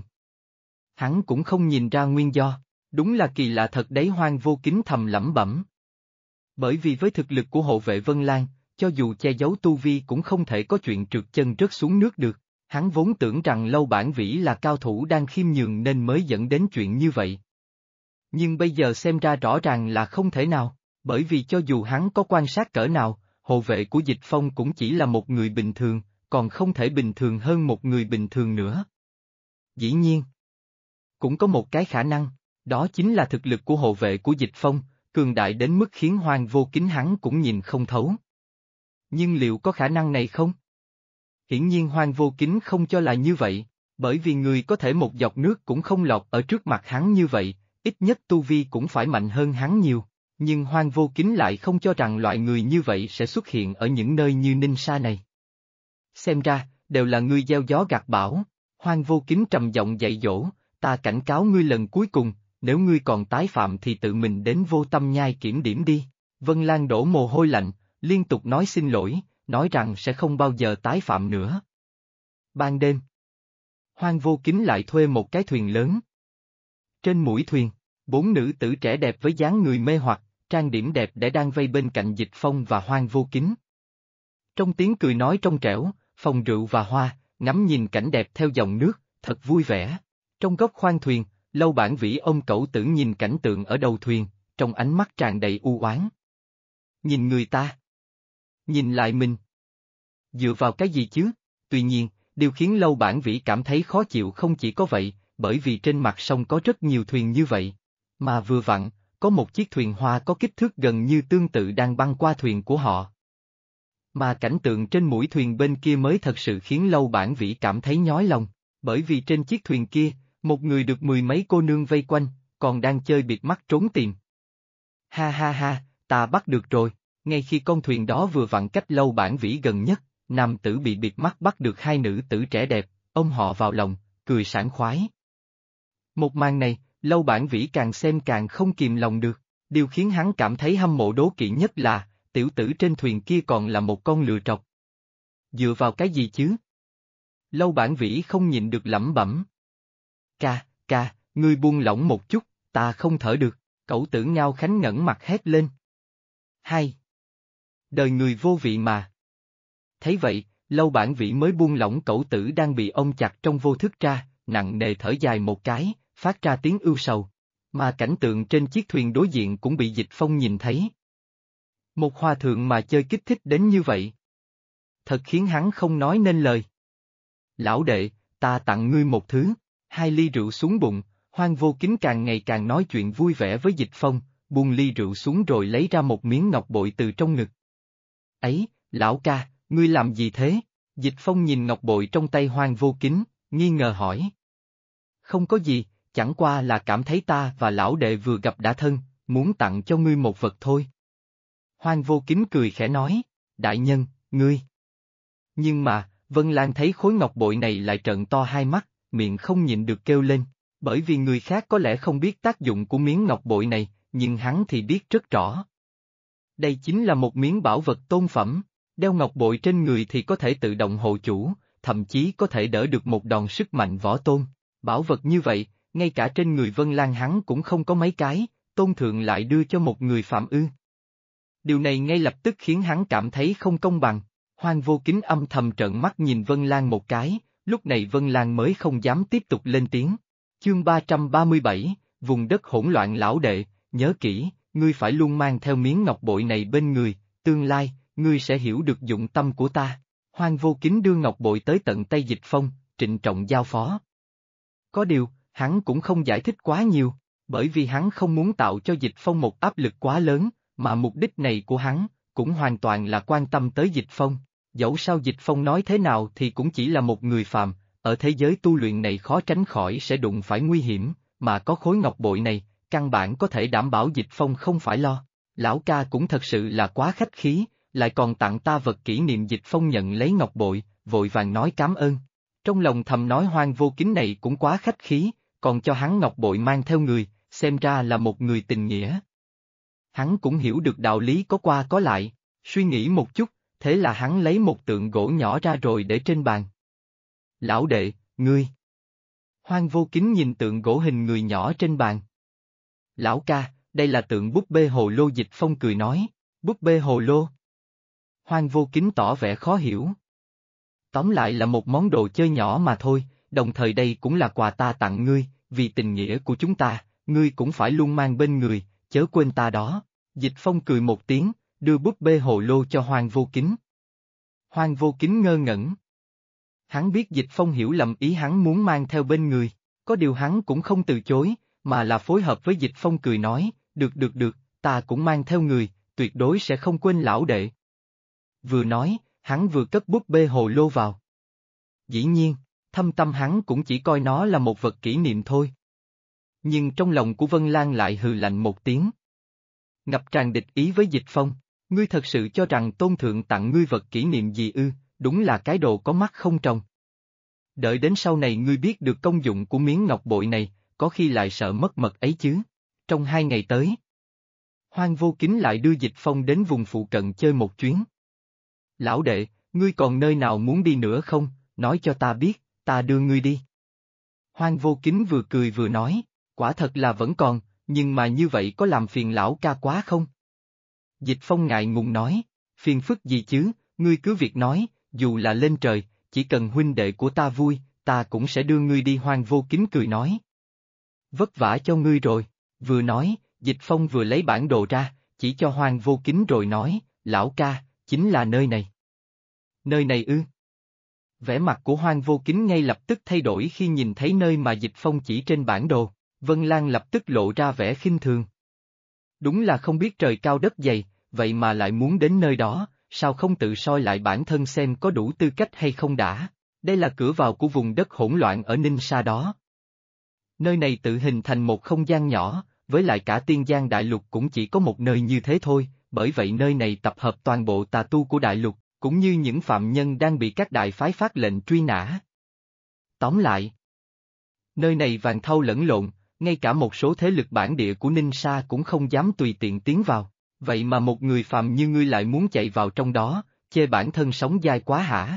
hắn cũng không nhìn ra nguyên do, đúng là kỳ lạ thật đấy. Hoang Vô Kính thầm lẩm bẩm. Bởi vì với thực lực của hộ vệ Vân Lan, cho dù che giấu tu vi cũng không thể có chuyện trượt chân rớt xuống nước được, hắn vốn tưởng rằng Lâu Bản Vĩ là cao thủ đang khiêm nhường nên mới dẫn đến chuyện như vậy. Nhưng bây giờ xem ra rõ ràng là không thể nào, bởi vì cho dù hắn có quan sát cỡ nào, hộ vệ của Dịch Phong cũng chỉ là một người bình thường, còn không thể bình thường hơn một người bình thường nữa. Dĩ nhiên, cũng có một cái khả năng, đó chính là thực lực của hộ vệ của Dịch Phong, cường đại đến mức khiến Hoang Vô Kính hắn cũng nhìn không thấu. Nhưng liệu có khả năng này không? Hiển nhiên Hoang Vô Kính không cho là như vậy, bởi vì người có thể một giọt nước cũng không lọt ở trước mặt hắn như vậy, ít nhất tu vi cũng phải mạnh hơn hắn nhiều, nhưng Hoang Vô Kính lại không cho rằng loại người như vậy sẽ xuất hiện ở những nơi như Ninh Sa này. Xem ra, đều là ngươi gieo gió gặt bão. Hoang Vô Kính trầm giọng dạy dỗ, ta cảnh cáo ngươi lần cuối cùng, nếu ngươi còn tái phạm thì tự mình đến Vô Tâm Nhai kiểm điểm đi. Vân Lan đổ mồ hôi lạnh, liên tục nói xin lỗi, nói rằng sẽ không bao giờ tái phạm nữa. Ban đêm, Hoang Vô Kính lại thuê một cái thuyền lớn. Trên mũi thuyền, 4 nữ tử trẻ đẹp với dáng người mê hoặc, trang điểm đẹp để đang vây bên cạnh Dịch Phong và Hoang Vô Kính. Trong tiếng cười nói trong trẻo, phòng rượu và hoa, ngắm nhìn cảnh đẹp theo dòng nước, thật vui vẻ. Trong góc khoang thuyền, Lâu Bản Vĩ ôm Cẩu Tử nhìn cảnh tượng ở đầu thuyền, trong ánh mắt tràn đầy u oán. Nhìn người ta. Nhìn lại mình. Dựa vào cái gì chứ? Tuy nhiên, điều khiến Lâu Bản Vĩ cảm thấy khó chịu không chỉ có vậy, bởi vì trên mặt sông có rất nhiều thuyền như vậy. Mà vừa vặn, có một chiếc thuyền hoa có kích thước gần như tương tự đang băng qua thuyền của họ. Mà cảnh tượng trên mũi thuyền bên kia mới thật sự khiến Lâu Bản Vĩ cảm thấy nhói lòng, bởi vì trên chiếc thuyền kia, một người được 10 mấy cô nương vây quanh, còn đang chơi bịt mắt trốn tìm. Ha ha ha, ta bắt được rồi, ngay khi con thuyền đó vừa vặn cách Lâu Bản Vĩ gần nhất, nam tử bị bịt mắt bắt được hai nữ tử trẻ đẹp, ôm họ vào lòng, cười sảng khoái. Một màn này, Lâu Bản Vĩ càng xem càng không kìm lòng được, điều khiến hắn cảm thấy hâm mộ đố kỵ nhất là, tiểu tử trên thuyền kia còn là một con lừa trọc. Dựa vào cái gì chứ? Lâu Bản Vĩ không nhịn được lẩm bẩm. Ca, ngươi buông lỏng một chút, ta không thở được, Cẩu Tử Ngao Khánh ngẩng mặt hét lên. Hai. Đời người vô vị mà. Thấy vậy, Lâu Bản Vĩ mới buông lỏng Cẩu Tử đang bị ôm chặt trong vô thức ra, nặng nề thở dài một cái, phát ra tiếng ưu sầu. Mà cảnh tượng trên chiếc thuyền đối diện cũng bị Dịch Phong nhìn thấy. Một hòa thượng mà chơi kích thích đến như vậy. Thật khiến hắn không nói nên lời. Lão đệ, ta tặng ngươi một thứ, 2 ly rượu xuống bụng, Hoang Vô Kính càng ngày càng nói chuyện vui vẻ với Dịch Phong, buông ly rượu xuống rồi lấy ra một miếng ngọc bội từ trong ngực. Ấy, lão ca, ngươi làm gì thế? Dịch Phong nhìn ngọc bội trong tay Hoang Vô Kính, nghi ngờ hỏi. Không có gì, chẳng qua là cảm thấy ta và lão đệ vừa gặp đã thân, muốn tặng cho ngươi một vật thôi. Hoang Vô Kính cười khẽ nói, đại nhân, ngươi. Nhưng mà, Vân Lan thấy khối ngọc bội này lại trợn to hai mắt, miệng không nhịn được kêu lên, bởi vì người khác có lẽ không biết tác dụng của miếng ngọc bội này, nhưng hắn thì biết rất rõ. Đây chính là một miếng bảo vật tôn phẩm, đeo ngọc bội trên người thì có thể tự động hộ chủ, thậm chí có thể đỡ được một đòn sức mạnh võ tôn. Bảo vật như vậy, ngay cả trên người Vân Lan hắn cũng không có mấy cái, tôn thượng lại đưa cho một người phạm ư. Điều này ngay lập tức khiến hắn cảm thấy không công bằng. Hoang Vô Kính âm thầm trợn mắt nhìn Vân Lan một cái, lúc này Vân Lan mới không dám tiếp tục lên tiếng. Chương 337, vùng đất hỗn loạn lão đệ, nhớ kỹ, ngươi phải luôn mang theo miếng ngọc bội này bên người, tương lai, ngươi sẽ hiểu được dụng tâm của ta. Hoang Vô Kính đưa ngọc bội tới tận tay Dịch Phong, trịnh trọng giao phó. Có điều, hắn cũng không giải thích quá nhiều, bởi vì hắn không muốn tạo cho Dịch Phong một áp lực quá lớn, mà mục đích này của hắn, cũng hoàn toàn là quan tâm tới Dịch Phong. Dẫu sao Dịch Phong nói thế nào thì cũng chỉ là một người phàm, ở thế giới tu luyện này khó tránh khỏi sẽ đụng phải nguy hiểm, mà có khối ngọc bội này, căn bản có thể đảm bảo Dịch Phong không phải lo. Lão ca cũng thật sự là quá khách khí, lại còn tặng ta vật kỷ niệm. Dịch Phong nhận lấy ngọc bội, vội vàng nói cảm ơn. Trong lòng thầm nói Hoang Vô Kính này cũng quá khách khí, còn cho hắn ngọc bội mang theo người, xem ra là một người tình nghĩa. Hắn cũng hiểu được đạo lý có qua có lại, suy nghĩ một chút, thế là hắn lấy một tượng gỗ nhỏ ra rồi để trên bàn. Lão đệ, ngươi. Hoang Vô Kính nhìn tượng gỗ hình người nhỏ trên bàn. Lão ca, đây là tượng búp bê hồ lô. Dịch Phong cười nói, búp bê hồ lô. Hoang Vô Kính tỏ vẻ khó hiểu. Tóm lại là một món đồ chơi nhỏ mà thôi, đồng thời đây cũng là quà ta tặng ngươi, vì tình nghĩa của chúng ta, ngươi cũng phải luôn mang bên người, chớ quên ta đó. Dịch Phong cười một tiếng, đưa búp bê hồ lô cho Hoang Vô Kính. Hoang Vô Kính ngơ ngẩn. Hắn biết Dịch Phong hiểu lầm ý hắn muốn mang theo bên người, có điều hắn cũng không từ chối, mà là phối hợp với Dịch Phong cười nói, được, ta cũng mang theo người, tuyệt đối sẽ không quên lão đệ. Vừa nói, hắn vừa cất búp bê hồ lô vào. Dĩ nhiên, thâm tâm hắn cũng chỉ coi nó là một vật kỷ niệm thôi. Nhưng trong lòng của Vân Lan lại hừ lạnh một tiếng. Ngập tràn địch ý với Dịch Phong, ngươi thật sự cho rằng tôn thượng tặng ngươi vật kỷ niệm gì ư, đúng là cái đồ có mắt không tròng. Đợi đến sau này ngươi biết được công dụng của miếng ngọc bội này, có khi lại sợ mất mật ấy chứ. Trong 2 ngày tới, Hoang Vô Kính lại đưa Dịch Phong đến vùng phụ cận chơi một chuyến. Lão đệ, ngươi còn nơi nào muốn đi nữa không, nói cho ta biết, ta đưa ngươi đi. Hoang Vô Kính vừa cười vừa nói, quả thật là vẫn còn, nhưng mà như vậy có làm phiền lão ca quá không? Dịch Phong ngại ngùng nói, phiền phức gì chứ, ngươi cứ việc nói, dù là lên trời, chỉ cần huynh đệ của ta vui, ta cũng sẽ đưa ngươi đi. Hoang Vô Kính cười nói. Vất vả cho ngươi rồi, vừa nói, Dịch Phong vừa lấy bản đồ ra, chỉ cho Hoang Vô Kính rồi nói, lão ca, chính là nơi này. Nơi này ư? Vẻ mặt của Hoang Vô Kính ngay lập tức thay đổi khi nhìn thấy nơi mà Dịch Phong chỉ trên bản đồ, Vân Lan lập tức lộ ra vẻ khinh thường. Đúng là không biết trời cao đất dày, vậy mà lại muốn đến nơi đó, sao không tự soi lại bản thân xem có đủ tư cách hay không đã. Đây là cửa vào của vùng đất hỗn loạn ở Ninh Sa đó. Nơi này tự hình thành một không gian nhỏ, với lại cả Tiên Giang Đại Lục cũng chỉ có một nơi như thế thôi, bởi vậy nơi này tập hợp toàn bộ tà tu của Đại Lục, cũng như những phạm nhân đang bị các đại phái phát lệnh truy nã. Tóm lại, nơi này vàng thau lẫn lộn, ngay cả một số thế lực bản địa của Ninh Sa cũng không dám tùy tiện tiến vào, vậy mà một người phàm như ngươi lại muốn chạy vào trong đó, chê bản thân sống dai quá hả?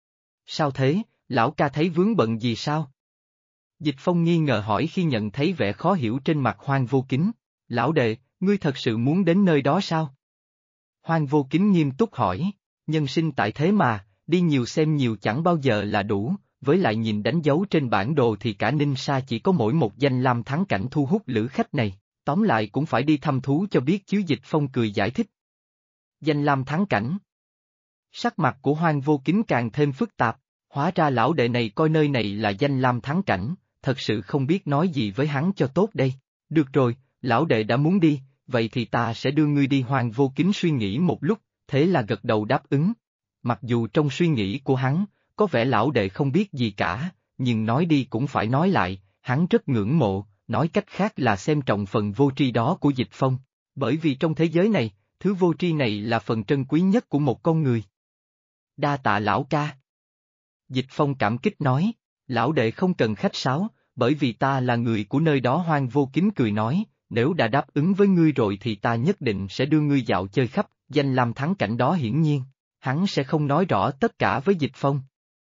Sao thế, lão ca thấy vướng bận gì sao? Dịch Phong nghi ngờ hỏi khi nhận thấy vẻ khó hiểu trên mặt Hoang Vô Kính, lão đệ, ngươi thật sự muốn đến nơi đó sao? Hoang Vô Kính nghiêm túc hỏi, nhân sinh tại thế mà, đi nhiều xem nhiều chẳng bao giờ là đủ, với lại nhìn đánh dấu trên bản đồ thì cả Ninh Sa chỉ có mỗi một danh lam thắng cảnh thu hút lữ khách này, tóm lại cũng phải đi thăm thú cho biết chứ. Dịch Phong cười giải thích. Danh lam thắng cảnh. Sắc mặt của Hoang Vô Kính càng thêm phức tạp, hóa ra lão đệ này coi nơi này là danh lam thắng cảnh, thật sự không biết nói gì với hắn cho tốt đây. Được rồi, lão đệ đã muốn đi, vậy thì ta sẽ đưa ngươi đi. Hoang Vô Kính suy nghĩ một lúc, thế là gật đầu đáp ứng. Mặc dù trong suy nghĩ của hắn, có vẻ lão đệ không biết gì cả, nhưng nói đi cũng phải nói lại, hắn rất ngưỡng mộ, nói cách khác là xem trọng phần vô tri đó của Dịch Phong, bởi vì trong thế giới này, thứ vô tri này là phần trân quý nhất của một con người. Đa tạ lão ca. Dịch Phong cảm kích nói, lão đệ không cần khách sáo, bởi vì ta là người của nơi đó. Hoang Vô Kính cười nói, nếu đã đáp ứng với ngươi rồi thì ta nhất định sẽ đưa ngươi dạo chơi khắp, danh lam thắng cảnh đó. Hiển nhiên, hắn sẽ không nói rõ tất cả với Dịch Phong.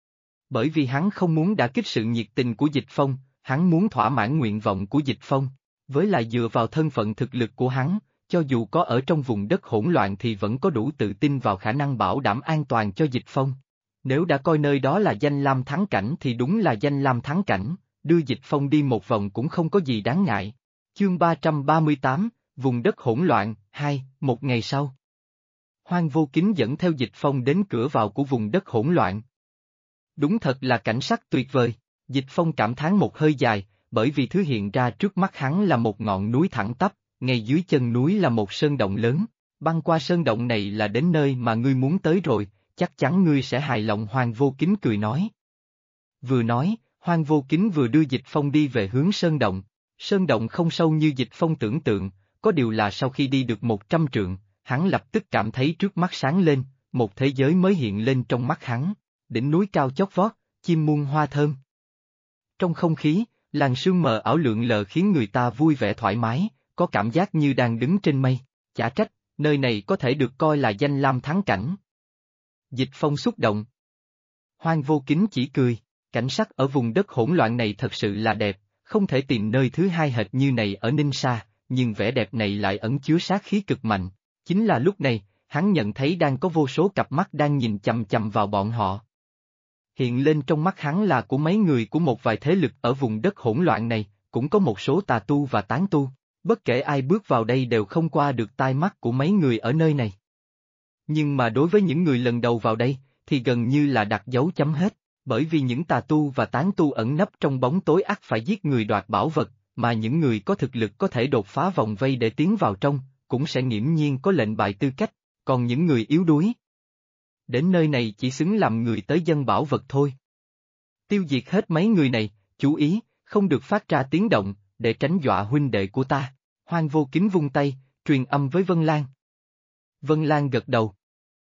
Bởi vì hắn không muốn đả kích sự nhiệt tình của Dịch Phong, hắn muốn thỏa mãn nguyện vọng của Dịch Phong, với lại dựa vào thân phận thực lực của hắn, cho dù có ở trong vùng đất hỗn loạn thì vẫn có đủ tự tin vào khả năng bảo đảm an toàn cho Dịch Phong. Nếu đã coi nơi đó là danh lam thắng cảnh thì đúng là danh lam thắng cảnh, đưa Dịch Phong đi một vòng cũng không có gì đáng ngại. Chương 338, vùng đất hỗn loạn, 2, một ngày sau. Hoang Vô Kính dẫn theo Dịch Phong đến cửa vào của vùng đất hỗn loạn. Đúng thật là cảnh sắc tuyệt vời, Dịch Phong cảm thán một hơi dài, bởi vì thứ hiện ra trước mắt hắn là một ngọn núi thẳng tắp, ngay dưới chân núi là một sơn động lớn, băng qua sơn động này là đến nơi mà ngươi muốn tới rồi, chắc chắn ngươi sẽ hài lòng. Hoang Vô Kính cười nói. Vừa nói, Hoang Vô Kính vừa đưa Dịch Phong đi về hướng sơn động không sâu như Dịch Phong tưởng tượng, có điều là sau khi đi được 100 trượng, hắn lập tức cảm thấy trước mắt sáng lên, một thế giới mới hiện lên trong mắt hắn, đỉnh núi cao chót vót, chim muôn hoa thơm. Trong không khí, làn sương mờ ảo lượn lờ khiến người ta vui vẻ thoải mái, có cảm giác như đang đứng trên mây, chả trách, nơi này có thể được coi là danh lam thắng cảnh. Dịch Phong xúc động. Hoang Vô Kính chỉ cười, cảnh sắc ở vùng đất hỗn loạn này thật sự là đẹp, không thể tìm nơi thứ hai hệt như này ở Ninh Sa, nhưng vẻ đẹp này lại ẩn chứa sát khí cực mạnh. Chính là lúc này, hắn nhận thấy đang có vô số cặp mắt đang nhìn chằm chằm vào bọn họ. Hiện lên trong mắt hắn là của mấy người của một vài thế lực ở vùng đất hỗn loạn này, cũng có một số tà tu và tán tu, bất kể ai bước vào đây đều không qua được tai mắt của mấy người ở nơi này. Nhưng mà đối với những người lần đầu vào đây, thì gần như là đặt dấu chấm hết, bởi vì những tà tu và tán tu ẩn nấp trong bóng tối ắt phải giết người đoạt bảo vật, mà những người có thực lực có thể đột phá vòng vây để tiến vào trong, cũng sẽ nghiễm nhiên có lệnh bài tư cách, còn những người yếu đuối đến nơi này chỉ xứng làm người tới dân bảo vật thôi. Tiêu diệt hết mấy người này, chú ý, không được phát ra tiếng động, để tránh dọa huynh đệ của ta. Hoang Vô Kính vung tay, truyền âm với Vân Lan. Vân Lan gật đầu.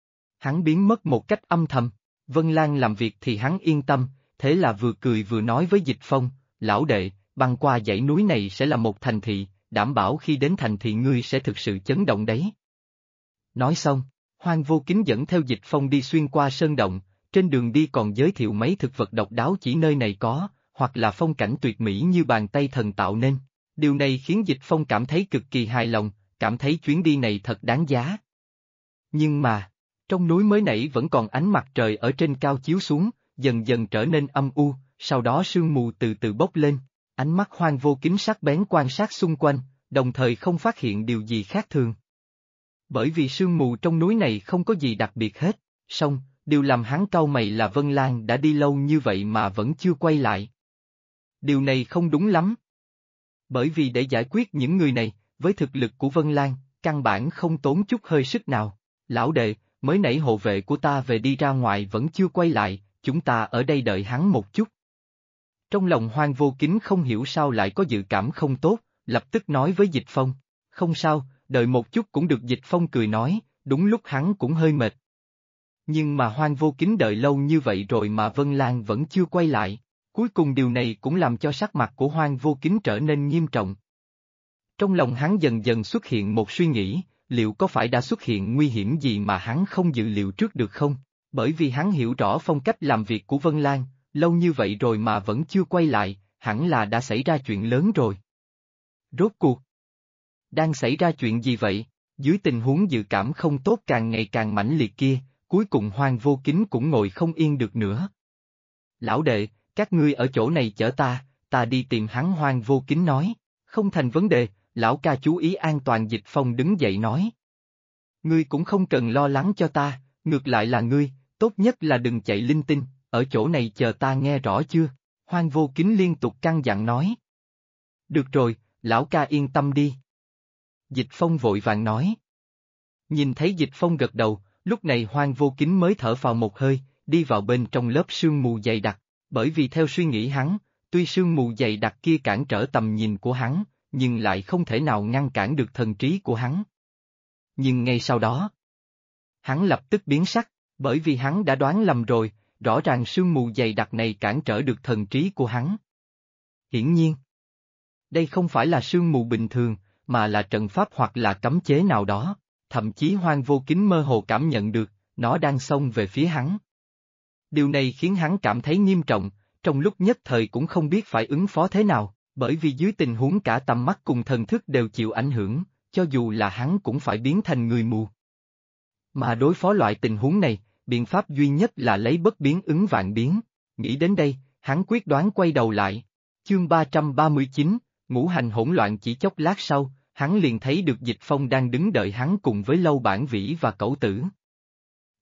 Hắn biến mất một cách âm thầm, Vân Lan làm việc thì hắn yên tâm, thế là vừa cười vừa nói với Dịch Phong, lão đệ, băng qua dãy núi này sẽ là một thành thị, đảm bảo khi đến thành thị ngươi sẽ thực sự chấn động đấy. Nói xong, Hoang Vô Kính dẫn theo Dịch Phong đi xuyên qua sơn động, trên đường đi còn giới thiệu mấy thực vật độc đáo chỉ nơi này có, hoặc là phong cảnh tuyệt mỹ như bàn tay thần tạo nên. Điều này khiến Dịch Phong cảm thấy cực kỳ hài lòng, cảm thấy chuyến đi này thật đáng giá. Nhưng mà, trong núi mới nãy vẫn còn ánh mặt trời ở trên cao chiếu xuống, dần dần trở nên âm u, sau đó sương mù từ từ bốc lên, ánh mắt Hoang Vô Kính sắc bén quan sát xung quanh, đồng thời không phát hiện điều gì khác thường. Bởi vì sương mù trong núi này không có gì đặc biệt hết, song, điều làm hắn cau mày là Vân Lan đã đi lâu như vậy mà vẫn chưa quay lại. Điều này không đúng lắm. Bởi vì để giải quyết những người này, với thực lực của Vân Lan, căn bản không tốn chút hơi sức nào. Lão đệ, mới nãy hộ vệ của ta về đi ra ngoài vẫn chưa quay lại, chúng ta ở đây đợi hắn một chút. Trong lòng Hoang Vô Kính không hiểu sao lại có dự cảm không tốt, lập tức nói với Dịch Phong, không sao, đợi một chút cũng được. Dịch Phong cười nói, đúng lúc hắn cũng hơi mệt. Nhưng mà Hoang Vô Kính đợi lâu như vậy rồi mà Vân Lan vẫn chưa quay lại, cuối cùng điều này cũng làm cho sắc mặt của Hoang Vô Kính trở nên nghiêm trọng. Trong lòng hắn dần dần xuất hiện một suy nghĩ, liệu có phải đã xuất hiện nguy hiểm gì mà hắn không dự liệu trước được không? Bởi vì hắn hiểu rõ phong cách làm việc của Vân Lan, lâu như vậy rồi mà vẫn chưa quay lại, hẳn là đã xảy ra chuyện lớn rồi. Rốt cuộc đang xảy ra chuyện gì vậy? Dưới tình huống dự cảm không tốt càng ngày càng mãnh liệt kia, cuối cùng Hoang Vô Kính cũng ngồi không yên được nữa. Lão đệ, các ngươi ở chỗ này chở ta đi tìm hắn. Hoang Vô Kính nói, không thành vấn đề, lão ca chú ý an toàn. Dịch Phong đứng dậy nói. Ngươi cũng không cần lo lắng cho ta, ngược lại là ngươi, tốt nhất là đừng chạy linh tinh, ở chỗ này chờ ta nghe rõ chưa? Hoang Vô Kính liên tục căn dặn nói. Được rồi, lão ca yên tâm đi. Dịch Phong vội vàng nói. Nhìn thấy Dịch Phong gật đầu, lúc này Hoang Vô Kính mới thở phào một hơi, đi vào bên trong lớp sương mù dày đặc, bởi vì theo suy nghĩ hắn, tuy sương mù dày đặc kia cản trở tầm nhìn của hắn, nhưng lại không thể nào ngăn cản được thần trí của hắn. Nhưng ngay sau đó, hắn lập tức biến sắc, bởi vì hắn đã đoán lầm rồi, rõ ràng sương mù dày đặc này cản trở được thần trí của hắn. Hiển nhiên, đây không phải là sương mù bình thường, mà là trận pháp hoặc là cấm chế nào đó, thậm chí Hoang Vô Kính mơ hồ cảm nhận được, nó đang xông về phía hắn. Điều này khiến hắn cảm thấy nghiêm trọng, trong lúc nhất thời cũng không biết phải ứng phó thế nào, bởi vì dưới tình huống cả tầm mắt cùng thần thức đều chịu ảnh hưởng, cho dù là hắn cũng phải biến thành người mù. Mà đối phó loại tình huống này, biện pháp duy nhất là lấy bất biến ứng vạn biến. Nghĩ đến đây, hắn quyết đoán quay đầu lại. Chương 339, ngũ hành hỗn loạn. Chỉ chốc lát sau, hắn liền thấy được Dịch Phong đang đứng đợi hắn cùng với Lâu Bản Vĩ và Cẩu Tử.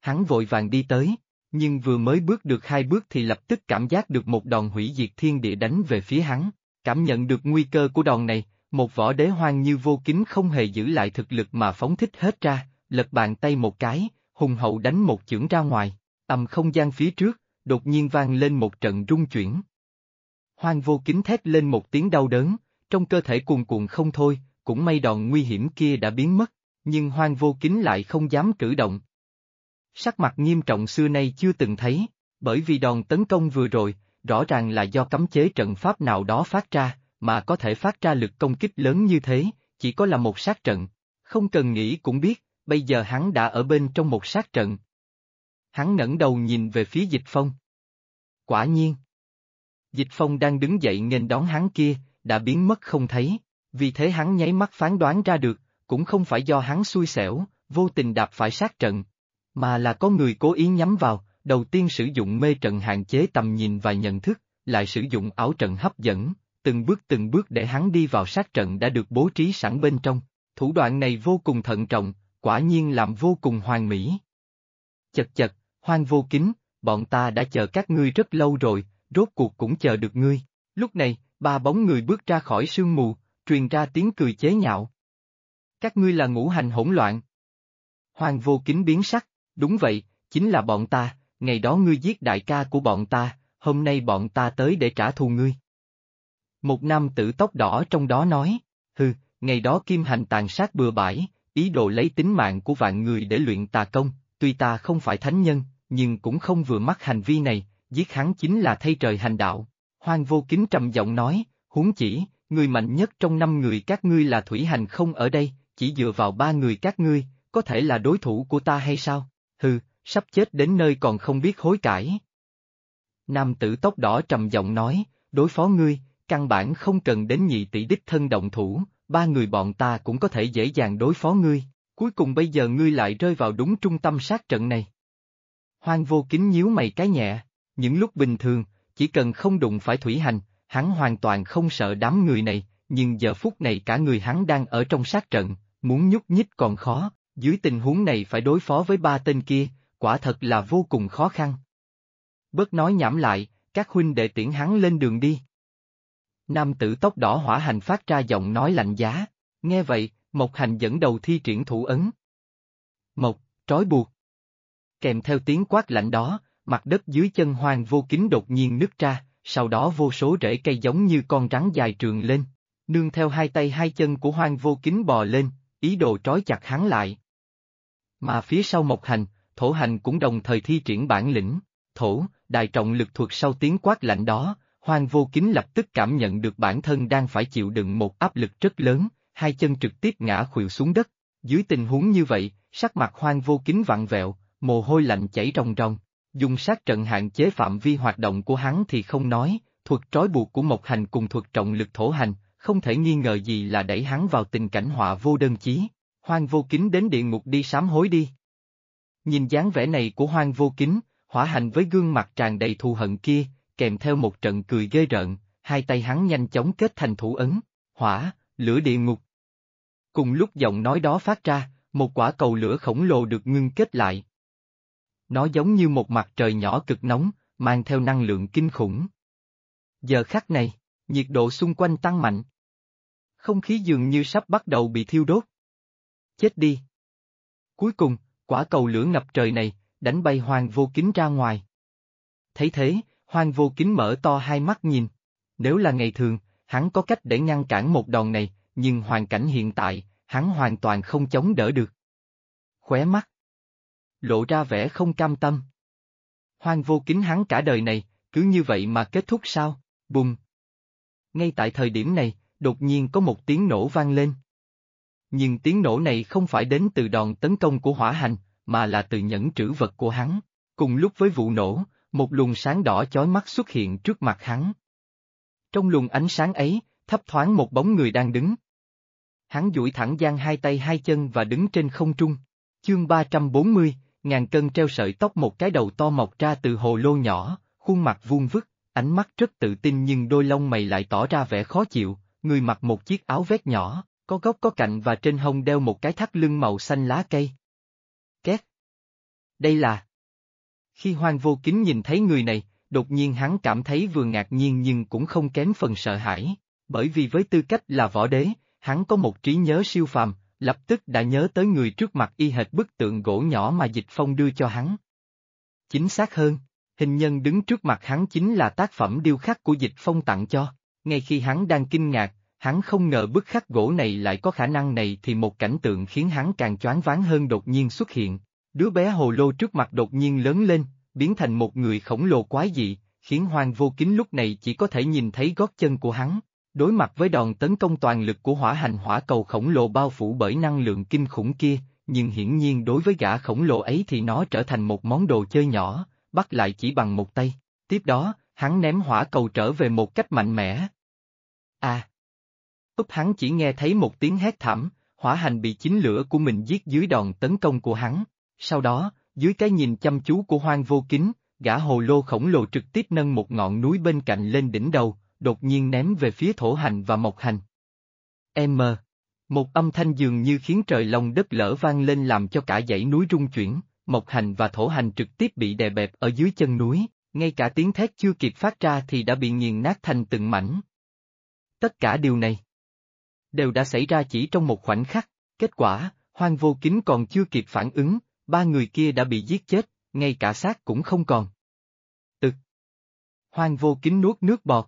Hắn vội vàng đi tới, nhưng vừa mới bước được 2 bước thì lập tức cảm giác được một đòn hủy diệt thiên địa đánh về phía hắn. Cảm nhận được nguy cơ của đòn này, một võ đế hoang như Vô Kính không hề giữ lại thực lực mà phóng thích hết ra, lật bàn tay một cái, hùng hậu đánh một chưởng ra ngoài, không gian phía trước, đột nhiên vang lên một trận rung chuyển. Hoang Vô Kính thét lên một tiếng đau đớn, trong cơ thể cuồn cuộn không thôi, cũng may đòn nguy hiểm kia đã biến mất, nhưng Hoang Vô Kính lại không dám cử động. Sắc mặt nghiêm trọng xưa nay chưa từng thấy, bởi vì đòn tấn công vừa rồi, rõ ràng là do cấm chế trận pháp nào đó phát ra, mà có thể phát ra lực công kích lớn như thế, chỉ có là một sát trận. Không cần nghĩ cũng biết, bây giờ hắn đã ở bên trong một sát trận. Hắn ngẩng đầu nhìn về phía Dịch Phong. Quả nhiên, Dịch Phong đang đứng dậy nghênh đón hắn kia, đã biến mất không thấy, vì thế hắn nháy mắt phán đoán ra được, cũng không phải do hắn xui xẻo, vô tình đạp phải sát trận, mà là có người cố ý nhắm vào, đầu tiên sử dụng mê trận hạn chế tầm nhìn và nhận thức, lại sử dụng ảo trận hấp dẫn, từng bước để hắn đi vào sát trận đã được bố trí sẵn bên trong. Thủ đoạn này vô cùng thận trọng, quả nhiên làm vô cùng hoàn mỹ. Chật chật, Hoang Vô Kính, bọn ta đã chờ các ngươi rất lâu rồi, rốt cuộc cũng chờ được ngươi. Lúc này, 3 bóng người bước ra khỏi sương mù, truyền ra tiếng cười chế nhạo. Các ngươi là ngũ hành hỗn loạn. Hoang Vô Kính biến sắc, đúng vậy, chính là bọn ta, ngày đó ngươi giết đại ca của bọn ta, hôm nay bọn ta tới để trả thù ngươi. Một nam tử tóc đỏ trong đó nói, ngày đó Kim Hành tàn sát bừa bãi, ý đồ lấy tính mạng của vạn người để luyện tà công, tuy ta không phải thánh nhân, nhưng cũng không vừa mắt hành vi này, giết hắn chính là thay trời hành đạo. Hoang Vô Kính trầm giọng nói, huống chỉ, người mạnh nhất trong 5 người các ngươi là Thủy Hành không ở đây, chỉ dựa vào 3 người các ngươi, có thể là đối thủ của ta hay sao? Sắp chết đến nơi còn không biết hối cải. Nam tử tóc đỏ trầm giọng nói, đối phó ngươi, căn bản không cần đến nhị tỷ đích thân động thủ, 3 người bọn ta cũng có thể dễ dàng đối phó ngươi, cuối cùng bây giờ ngươi lại rơi vào đúng trung tâm sát trận này. Hoang Vô Kính nhíu mày cái nhẹ, những lúc bình thường, chỉ cần không đụng phải Thủy Hành, hắn hoàn toàn không sợ đám người này, nhưng giờ phút này cả người hắn đang ở trong sát trận, muốn nhúc nhích còn khó, dưới tình huống này phải đối phó với 3 tên kia, quả thật là vô cùng khó khăn. Bớt nói nhảm lại, các huynh đệ tiễn hắn lên đường đi. Nam tử tóc đỏ Hỏa Hành phát ra giọng nói lạnh giá, nghe vậy, Mộc Hành dẫn đầu thi triển thủ ấn. Mộc, trói buộc. Kèm theo tiếng quát lạnh đó, mặt đất dưới chân Hoang Vô Kính đột nhiên nứt ra, sau đó vô số rễ cây giống như con rắn dài trườn lên, nương theo 2 tay 2 chân của Hoang Vô Kính bò lên, ý đồ trói chặt hắn lại. Mà phía sau Mộc Hành, Thổ Hành cũng đồng thời thi triển bản lĩnh, thổ, đại trọng lực thuật. Sau tiếng quát lạnh đó, Hoang Vô Kính lập tức cảm nhận được bản thân đang phải chịu đựng một áp lực rất lớn, 2 chân trực tiếp ngã khuỵu xuống đất. Dưới tình huống như vậy, sắc mặt Hoang Vô Kính vặn vẹo, mồ hôi lạnh chảy ròng ròng. Dùng sát trận hạn chế phạm vi hoạt động của hắn thì không nói, thuật trói buộc của Mộc Hành cùng thuật trọng lực Thổ Hành, không thể nghi ngờ gì là đẩy hắn vào tình cảnh họa vô đơn chí. Hoang Vô Kính đến địa ngục đi sám hối đi. Nhìn dáng vẻ này của Hoang Vô Kính, Hỏa Hành với gương mặt tràn đầy thù hận kia, kèm theo một trận cười ghê rợn, 2 tay hắn nhanh chóng kết thành thủ ấn, hỏa, lửa địa ngục. Cùng lúc giọng nói đó phát ra, một quả cầu lửa khổng lồ được ngưng kết lại. Nó giống như một mặt trời nhỏ cực nóng, mang theo năng lượng kinh khủng. Giờ khắc này, nhiệt độ xung quanh tăng mạnh. Không khí dường như sắp bắt đầu bị thiêu đốt. Chết đi. Cuối cùng, quả cầu lửa ngập trời này, đánh bay Hoang Vô Kính ra ngoài. Thấy thế, Hoang Vô Kính mở to hai mắt nhìn. Nếu là ngày thường, hắn có cách để ngăn cản một đòn này, nhưng hoàn cảnh hiện tại, hắn hoàn toàn không chống đỡ được. Khóe mắt lộ ra vẻ không cam tâm. Hoang Vô Kính hắn cả đời này, cứ như vậy mà kết thúc sao? Bùng! Ngay tại thời điểm này, đột nhiên có một tiếng nổ vang lên. Nhưng tiếng nổ này không phải đến từ đòn tấn công của Hỏa Hành, mà là từ nhẫn trữ vật của hắn. Cùng lúc với vụ nổ, một luồng sáng đỏ chói mắt xuất hiện trước mặt hắn. Trong luồng ánh sáng ấy, thấp thoáng một bóng người đang đứng. Hắn duỗi thẳng dang 2 tay 2 chân và đứng trên không trung. Chương 340, ngàn cân treo sợi tóc. Một cái đầu to mọc ra từ hồ lô nhỏ, khuôn mặt vuông vức, ánh mắt rất tự tin nhưng đôi lông mày lại tỏ ra vẻ khó chịu, người mặc một chiếc áo vest nhỏ, có góc có cạnh và trên hông đeo một cái thắt lưng màu xanh lá cây. Két. Đây là... Khi Hoang Vô Kính nhìn thấy người này, đột nhiên hắn cảm thấy vừa ngạc nhiên nhưng cũng không kém phần sợ hãi, bởi vì với tư cách là võ đế, hắn có một trí nhớ siêu phàm, lập tức đã nhớ tới người trước mặt y hệt bức tượng gỗ nhỏ mà Dịch Phong đưa cho hắn. Chính xác hơn, hình nhân đứng trước mặt hắn chính là tác phẩm điêu khắc của Dịch Phong tặng cho. Ngay khi hắn đang kinh ngạc, hắn không ngờ bức khắc gỗ này lại có khả năng này thì một cảnh tượng khiến hắn càng choáng váng hơn đột nhiên xuất hiện. Đứa bé hồ lô trước mặt đột nhiên lớn lên, biến thành một người khổng lồ quái dị, khiến Hoang Vô Kính lúc này chỉ có thể nhìn thấy gót chân của hắn. Đối mặt với đòn tấn công toàn lực của hỏa hành hỏa cầu khổng lồ bao phủ bởi năng lượng kinh khủng kia, nhưng hiển nhiên đối với gã khổng lồ ấy thì nó trở thành một món đồ chơi nhỏ, bắt lại chỉ bằng một tay. Tiếp đó, hắn ném hỏa cầu trở về một cách mạnh mẽ. À! Hắn chỉ nghe thấy một tiếng hét thảm, hỏa hành bị chính lửa của mình giết dưới đòn tấn công của hắn. Sau đó, dưới cái nhìn chăm chú của Hoang Vô Kính, gã hồ lô khổng lồ trực tiếp nâng một ngọn núi bên cạnh lên đỉnh đầu, đột nhiên ném về phía thổ hành và mộc hành. Một âm thanh dường như khiến trời long đất lở vang lên làm cho cả dãy núi rung chuyển, mộc hành và thổ hành trực tiếp bị đè bẹp ở dưới chân núi, ngay cả tiếng thét chưa kịp phát ra thì đã bị nghiền nát thành từng mảnh. Tất cả điều này đều đã xảy ra chỉ trong một khoảnh khắc, kết quả, Hoang Vô Kính còn chưa kịp phản ứng, ba người kia đã bị giết chết, ngay cả xác cũng không còn. Hoang Vô Kính nuốt nước bọt.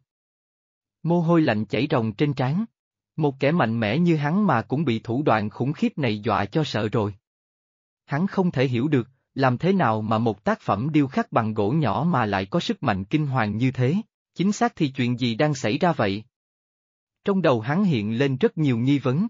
Mồ hôi lạnh chảy ròng trên trán. Một kẻ mạnh mẽ như hắn mà cũng bị thủ đoạn khủng khiếp này dọa cho sợ rồi. Hắn không thể hiểu được, làm thế nào mà một tác phẩm điêu khắc bằng gỗ nhỏ mà lại có sức mạnh kinh hoàng như thế, chính xác thì chuyện gì đang xảy ra vậy? Trong đầu hắn hiện lên rất nhiều nghi vấn.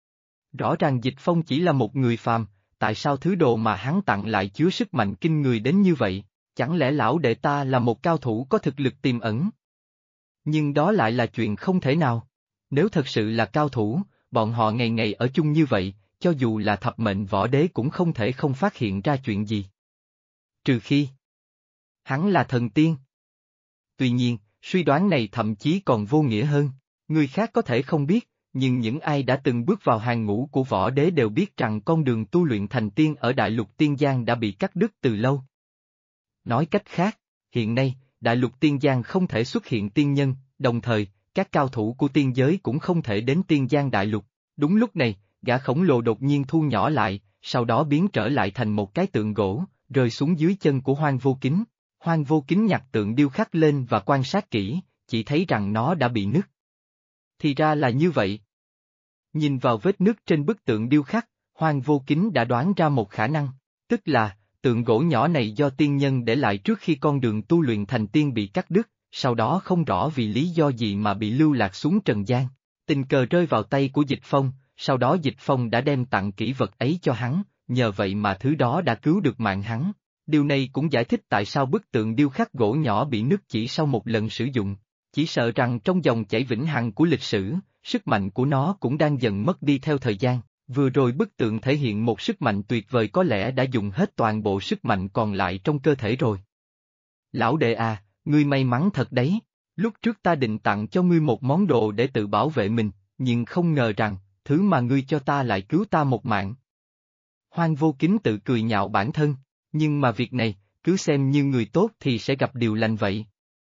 Rõ ràng Dịch Phong chỉ là một người phàm, tại sao thứ đồ mà hắn tặng lại chứa sức mạnh kinh người đến như vậy, chẳng lẽ lão đệ ta là một cao thủ có thực lực tiềm ẩn? Nhưng đó lại là chuyện không thể nào. Nếu thật sự là cao thủ, bọn họ ngày ngày ở chung như vậy, cho dù là thập mệnh võ đế cũng không thể không phát hiện ra chuyện gì. Trừ khi hắn là thần tiên. Tuy nhiên, suy đoán này thậm chí còn vô nghĩa hơn. Người khác có thể không biết, nhưng những ai đã từng bước vào hàng ngũ của võ đế đều biết rằng con đường tu luyện thành tiên ở đại lục tiên giang đã bị cắt đứt từ lâu. Nói cách khác, hiện nay, đại lục tiên giang không thể xuất hiện tiên nhân, đồng thời, các cao thủ của tiên giới cũng không thể đến tiên giang đại lục. Đúng lúc này, gã khổng lồ đột nhiên thu nhỏ lại, sau đó biến trở lại thành một cái tượng gỗ, rơi xuống dưới chân của Hoang Vô Kính. Hoang Vô Kính nhặt tượng điêu khắc lên và quan sát kỹ, chỉ thấy rằng nó đã bị nứt. Thì ra là như vậy. Nhìn vào vết nứt trên bức tượng điêu khắc, Hoang Vô Kính đã đoán ra một khả năng, tức là, tượng gỗ nhỏ này do tiên nhân để lại trước khi con đường tu luyện thành tiên bị cắt đứt, sau đó không rõ vì lý do gì mà bị lưu lạc xuống trần gian. Tình cờ rơi vào tay của Dịch Phong, sau đó Dịch Phong đã đem tặng kỷ vật ấy cho hắn, nhờ vậy mà thứ đó đã cứu được mạng hắn. Điều này cũng giải thích tại sao bức tượng điêu khắc gỗ nhỏ bị nứt chỉ sau một lần sử dụng. Chỉ sợ rằng trong dòng chảy vĩnh hằng của lịch sử, sức mạnh của nó cũng đang dần mất đi theo thời gian. Vừa rồi bức tượng thể hiện một sức mạnh tuyệt vời có lẽ đã dùng hết toàn bộ sức mạnh còn lại trong cơ thể rồi. Lão đệ à, ngươi may mắn thật đấy. Lúc trước ta định tặng cho ngươi một món đồ để tự bảo vệ mình, nhưng không ngờ rằng, thứ mà ngươi cho ta lại cứu ta một mạng. Hoang Vô Kính tự cười nhạo bản thân, nhưng mà việc này, cứ xem như người tốt thì sẽ gặp điều lành vậy.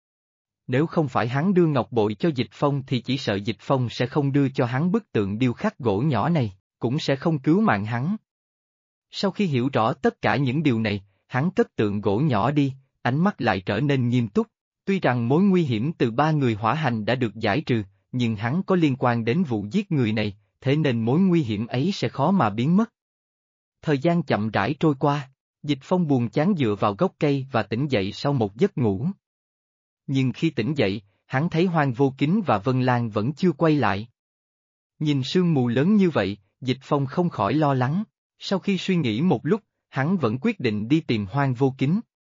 Nếu không phải hắn đưa ngọc bội cho Dịch Phong thì chỉ sợ Dịch Phong sẽ không đưa cho hắn bức tượng điêu khắc gỗ nhỏ này, cũng sẽ không cứu mạng hắn. Sau khi hiểu rõ tất cả những điều này, hắn cất tượng gỗ nhỏ đi, ánh mắt lại trở nên nghiêm túc. Tuy rằng mối nguy hiểm từ ba người hỏa hành đã được giải trừ, nhưng hắn có liên quan đến vụ giết người này, thế nên mối nguy hiểm ấy sẽ khó mà biến mất. Thời gian chậm rãi trôi qua, Dịch Phong buồn chán dựa vào gốc cây và tỉnh dậy sau một giấc ngủ. Nhưng khi tỉnh dậy, hắn thấy Hoang Vô Kính và Vân Lan vẫn chưa quay lại. Nhìn sương mù lớn như vậy, Dịch Phong không khỏi lo lắng. Sau khi suy nghĩ một lúc, hắn vẫn quyết định đi tìm Hoang Vô Kính.